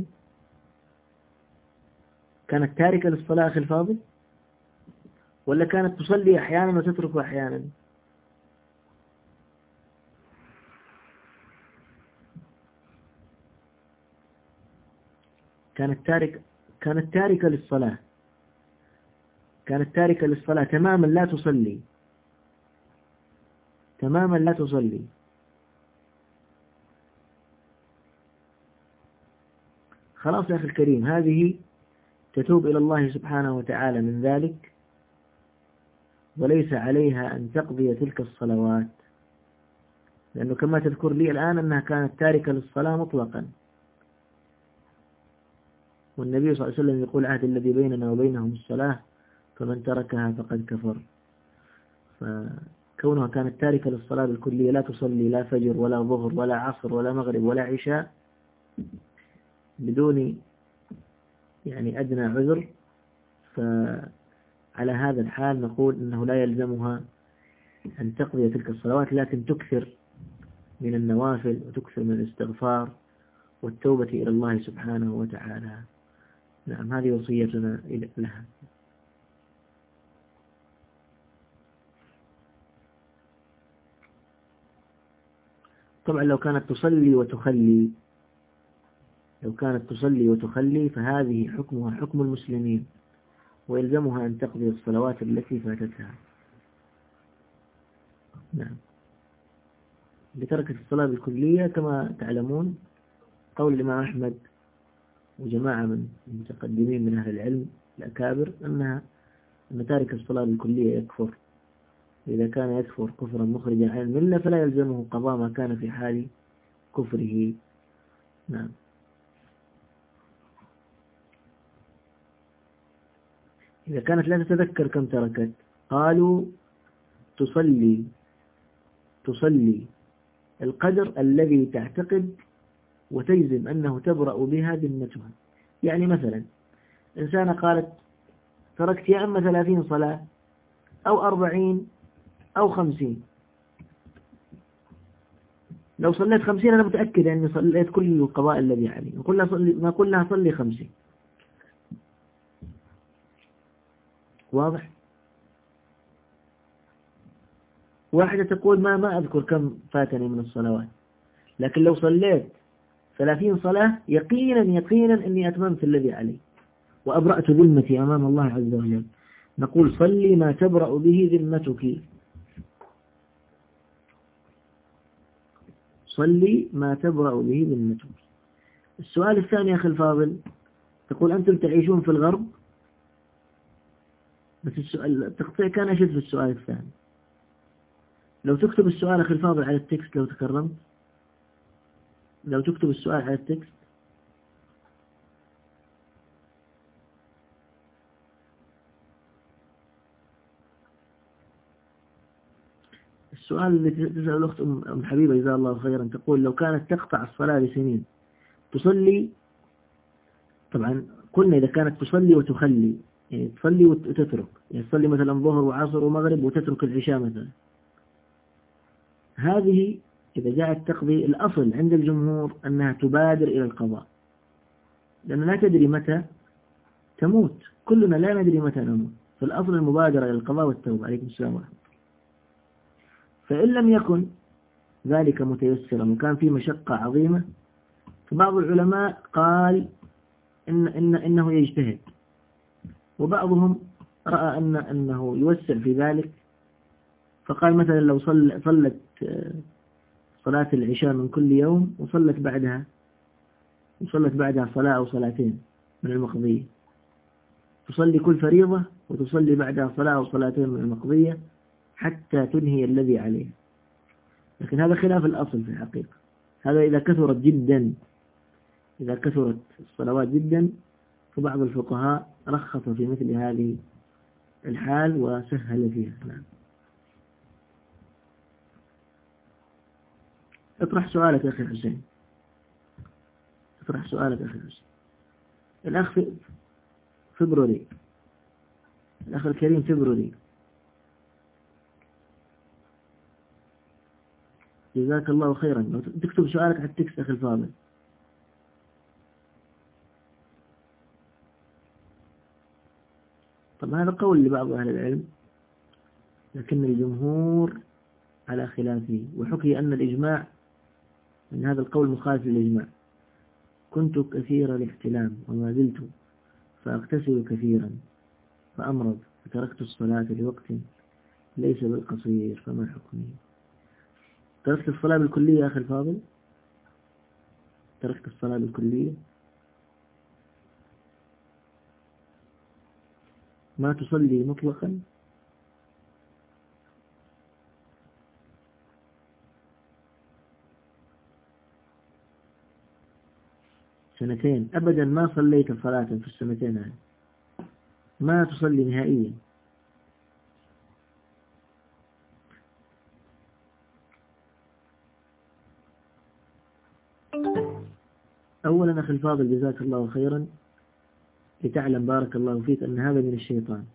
كانت تاركة للصلاة أخي الفاضل، ولا كانت تصلي أحيانا وتترك أحيانا؟ كانت تاركة كانت تاركة للصلاة كانت تاركة للصلاة تماما، لا تصلي تماما لا تصلي. خلاص يا أخي الكريم، هذه تتوب إلى الله سبحانه وتعالى من ذلك، وليس عليها أن تقضي تلك الصلوات، لأنه كما تذكر لي الآن أنها كانت تاركة للصلاة مطلقا، والنبي صلى الله عليه وسلم يقول عهد الذي بيننا وبينهم الصلاة فمن تركها فقد كفر. فكونها كانت تاركة للصلاة بالكلية، لا تصلي لا فجر ولا ظهر ولا عصر ولا مغرب ولا عشاء بدون يعني أدنى عذر، فعلى هذا الحال نقول إنه لا يلزمها أن تقضي تلك الصلوات، لكن تكثر من النوافل وتكثر من الاستغفار والتوبة إلى الله سبحانه وتعالى. نعم، هذه وصيتنا لها. طبعا لو كانت تصلي وتخلي لو كانت تصلي وتخلي فهذه حكمها حكم المسلمين، ويلزمها أن تقضي الصلوات التي فاتتها. نعم. لتركت الصلاة بالكلية كما تعلمون قول الإمام أحمد وجماعة من المتقدمين من أهل العلم الأكابر أنها أن تارك الصلاة بالكلية يكفر، إذا كان يكفر كفرا مخرجا عن الملة فلا يلزمه قضاء ما كان في حال كفره. نعم. إذا كانت لا تتذكر كم تركت قالوا تصلي تصلي القدر الذي تعتقد وتجزم أنه تبرأ بها ذمتها. يعني مثلا إنسانة قالت تركت يا أما ثلاثين صلاة أو أربعين أو خمسين، لو صليت خمسين أنا متأكد أني صليت كل القضاء الذي علي، نقول لها صلي، ما قلنا لها صلي خمسين. واضح؟ واحدة تقول ما ما أذكر كم فاتني من الصلوات، لكن لو صليت ثلاثين صلاة يقينا يقينا أني أتممت الذي علي وأبرأت ذمتي أمام الله عز وجل. نقول صلي ما تبرأ به ذمتك، صلي ما تبرأ به ذمتك. السؤال الثاني يا أخي الفاضل، تقول أنتم تعيشون في الغرب، بس السؤال التقطيع كان أشد في السؤال الثاني. لو تكتب السؤال أخي الفاضل على التكست لو تكرمت، لو تكتب السؤال على التكست. السؤال اللي تسأل الأخت أم حبيبة جزاها الله خيرا، تقول لو كانت تقطع الصلاة لسنين تصلي، طبعا قلنا إذا كانت تصلي وتخلي، يعني تصلي وتترك، يعني تصلي مثلا ظهر وعصر ومغرب وتترك العشاء مثلا، هذه إذا جاءت تقضي الأصل عند الجمهور أنها تبادر إلى القضاء، لأن لا تدري متى تموت، كلنا لا ندري متى نموت، فالأصل المبادرة إلى القضاء والتوبة. عليكم السلام ورحمة. فإن لم يكن ذلك متيسرا وكان في مشقة عظيمة، فبعض العلماء قال إن إن إنه يجتهد، وبعضهم رأى أن أنه يوسع في ذلك، فقال مثلا لو صل صلت صلاة العشاء من كل يوم وصلت بعدها وصلت بعدها صلاة أو صلاتين من المقضية، تصلي كل فريضة وتصلي بعدها صلاة أو صلاتين من المقضية حتى تنهي الذي عليه. لكن هذا خلاف الأصل في الحقيقة، هذا إذا كثرت جدا، إذا كثرت الصلوات جدا، فبعض الفقهاء رخص في مثل هذه الحال وسهل فيها. نعم. اطرح سؤالك يا أخي حسين، اطرح سؤالك يا أخي حسين. الأخ فبروري، الأخ الكريم فبروري، جزاك الله خيرا. لو تكتب سؤالك على التكست أخي الفاضل. طب هذا قول لبعض أهل العلم، لكن الجمهور على خلافه، وحكي أن الإجماع من هذا القول مخالف للإجماع. كنت كثير الاحتلام وما زلت فأغتسل كثيرا فأمرض فتركت الصلاة لوقت ليس بالقصير، فما حكمي؟ تركت الصلاة بالكلية يا أخي الفاضل؟ تركت الصلاة بالكلية؟ ما تصلي مطلقا؟ سنتين أبدا ما صليت صلاة في السنتين هذه، ما تصلي نهائيا. أولا أخي الفاضل جزاك الله خيرا، لتعلم بارك الله فيك أن هذا من الشيطان،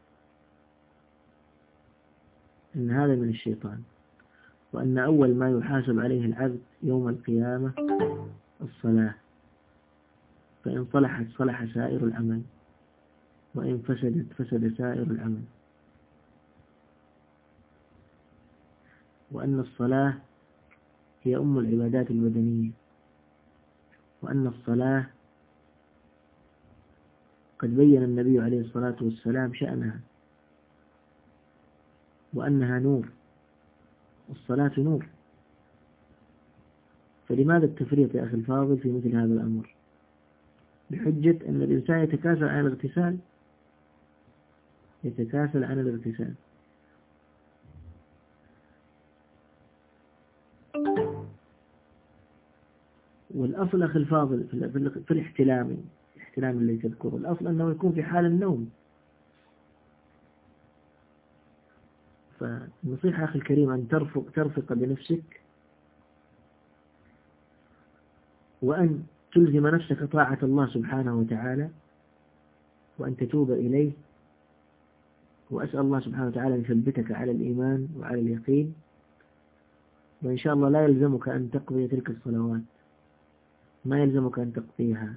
أن هذا من الشيطان، وأن أول ما يحاسب عليه العبد يوم القيامة الصلاة، فإن صلحت صلح سائر العمل، وإن فسدت فسد سائر العمل. وأن الصلاة هي أم العبادات البدنية، وأن الصلاة قد بين النبي عليه الصلاة والسلام شأنها، وأنها نور، الصلاة نور. فلماذا التفريط يا أخي الفاضل في مثل هذا الأمر؟ بحجة أن الإنسان يتكاسل عن الاغتسال، يتكاسل عن الاغتسال. والأصل أخي الفاضل في الاحتلام الاحتلام اللي تذكره، الأصل أنه يكون في حال النوم. فالنصيحة أخي الكريم أن ترفق, ترفق بنفسك، وأن تلزم نفسك طاعة الله سبحانه وتعالى، وأن تتوب إليه. وأسأل الله سبحانه وتعالى أن يثبتك على الإيمان وعلى اليقين، وإن شاء الله لا يلزمك أن تقضي تلك الصلوات، ما يلزمك أن تقضيها.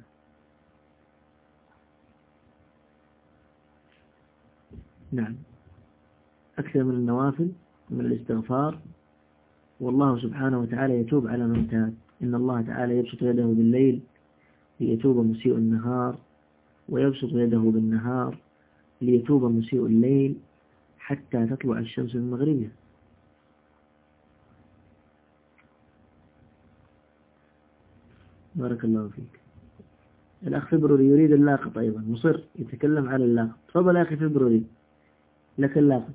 نعم، أكثر من النوافل من الاستغفار، والله سبحانه وتعالى يتوب على من تاب. إن الله تعالى يبسط يده بالليل ليتوب مسيء النهار، ويبسط يده بالنهار ليتوب مسيء الليل، حتى تطلع الشمس من مغربها. بارك الله فيك. الأخ فبروري يريد اللاقط أيضا، مصر يتكلم على اللاقط. تفضل يا أخي فبروري، لك اللاقط.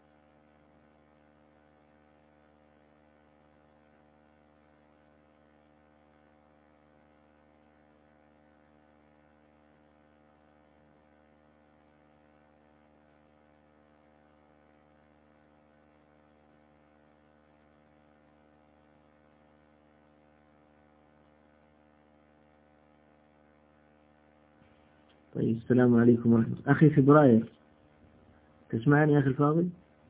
طيب، السلام عليكم ورحمة الله. أخي فبراير، تسمعني يا أخي الفاضل؟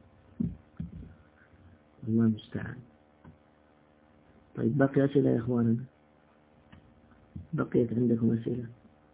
الله المستعان. طيب، بقي أسئلة يا إخواننا؟ بقيت عندكم أسئلة؟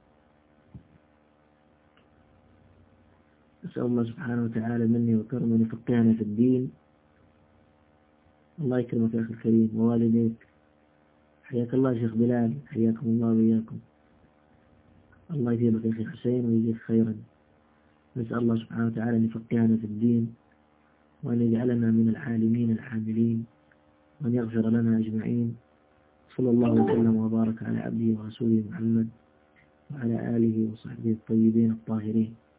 أسأل الله سبحانه وتعالى مني وكرمه أن يفقهنا في الدين. الله يكرمك يا أخي الكريم ووالديك. حياك الله شيخ بلال، حياكم الله وإياكم. الله يجيبك يا أخي حسين ويجيك خيرا. نسأل الله سبحانه وتعالى أن يفقهنا في الدين، وأن يجعلنا من العالمين العاملين، وأن يغفر لنا أجمعين. صلى الله وسلم وبارك على عبده ورسوله محمد وعلى آله وصحبه الطيبين الطاهرين.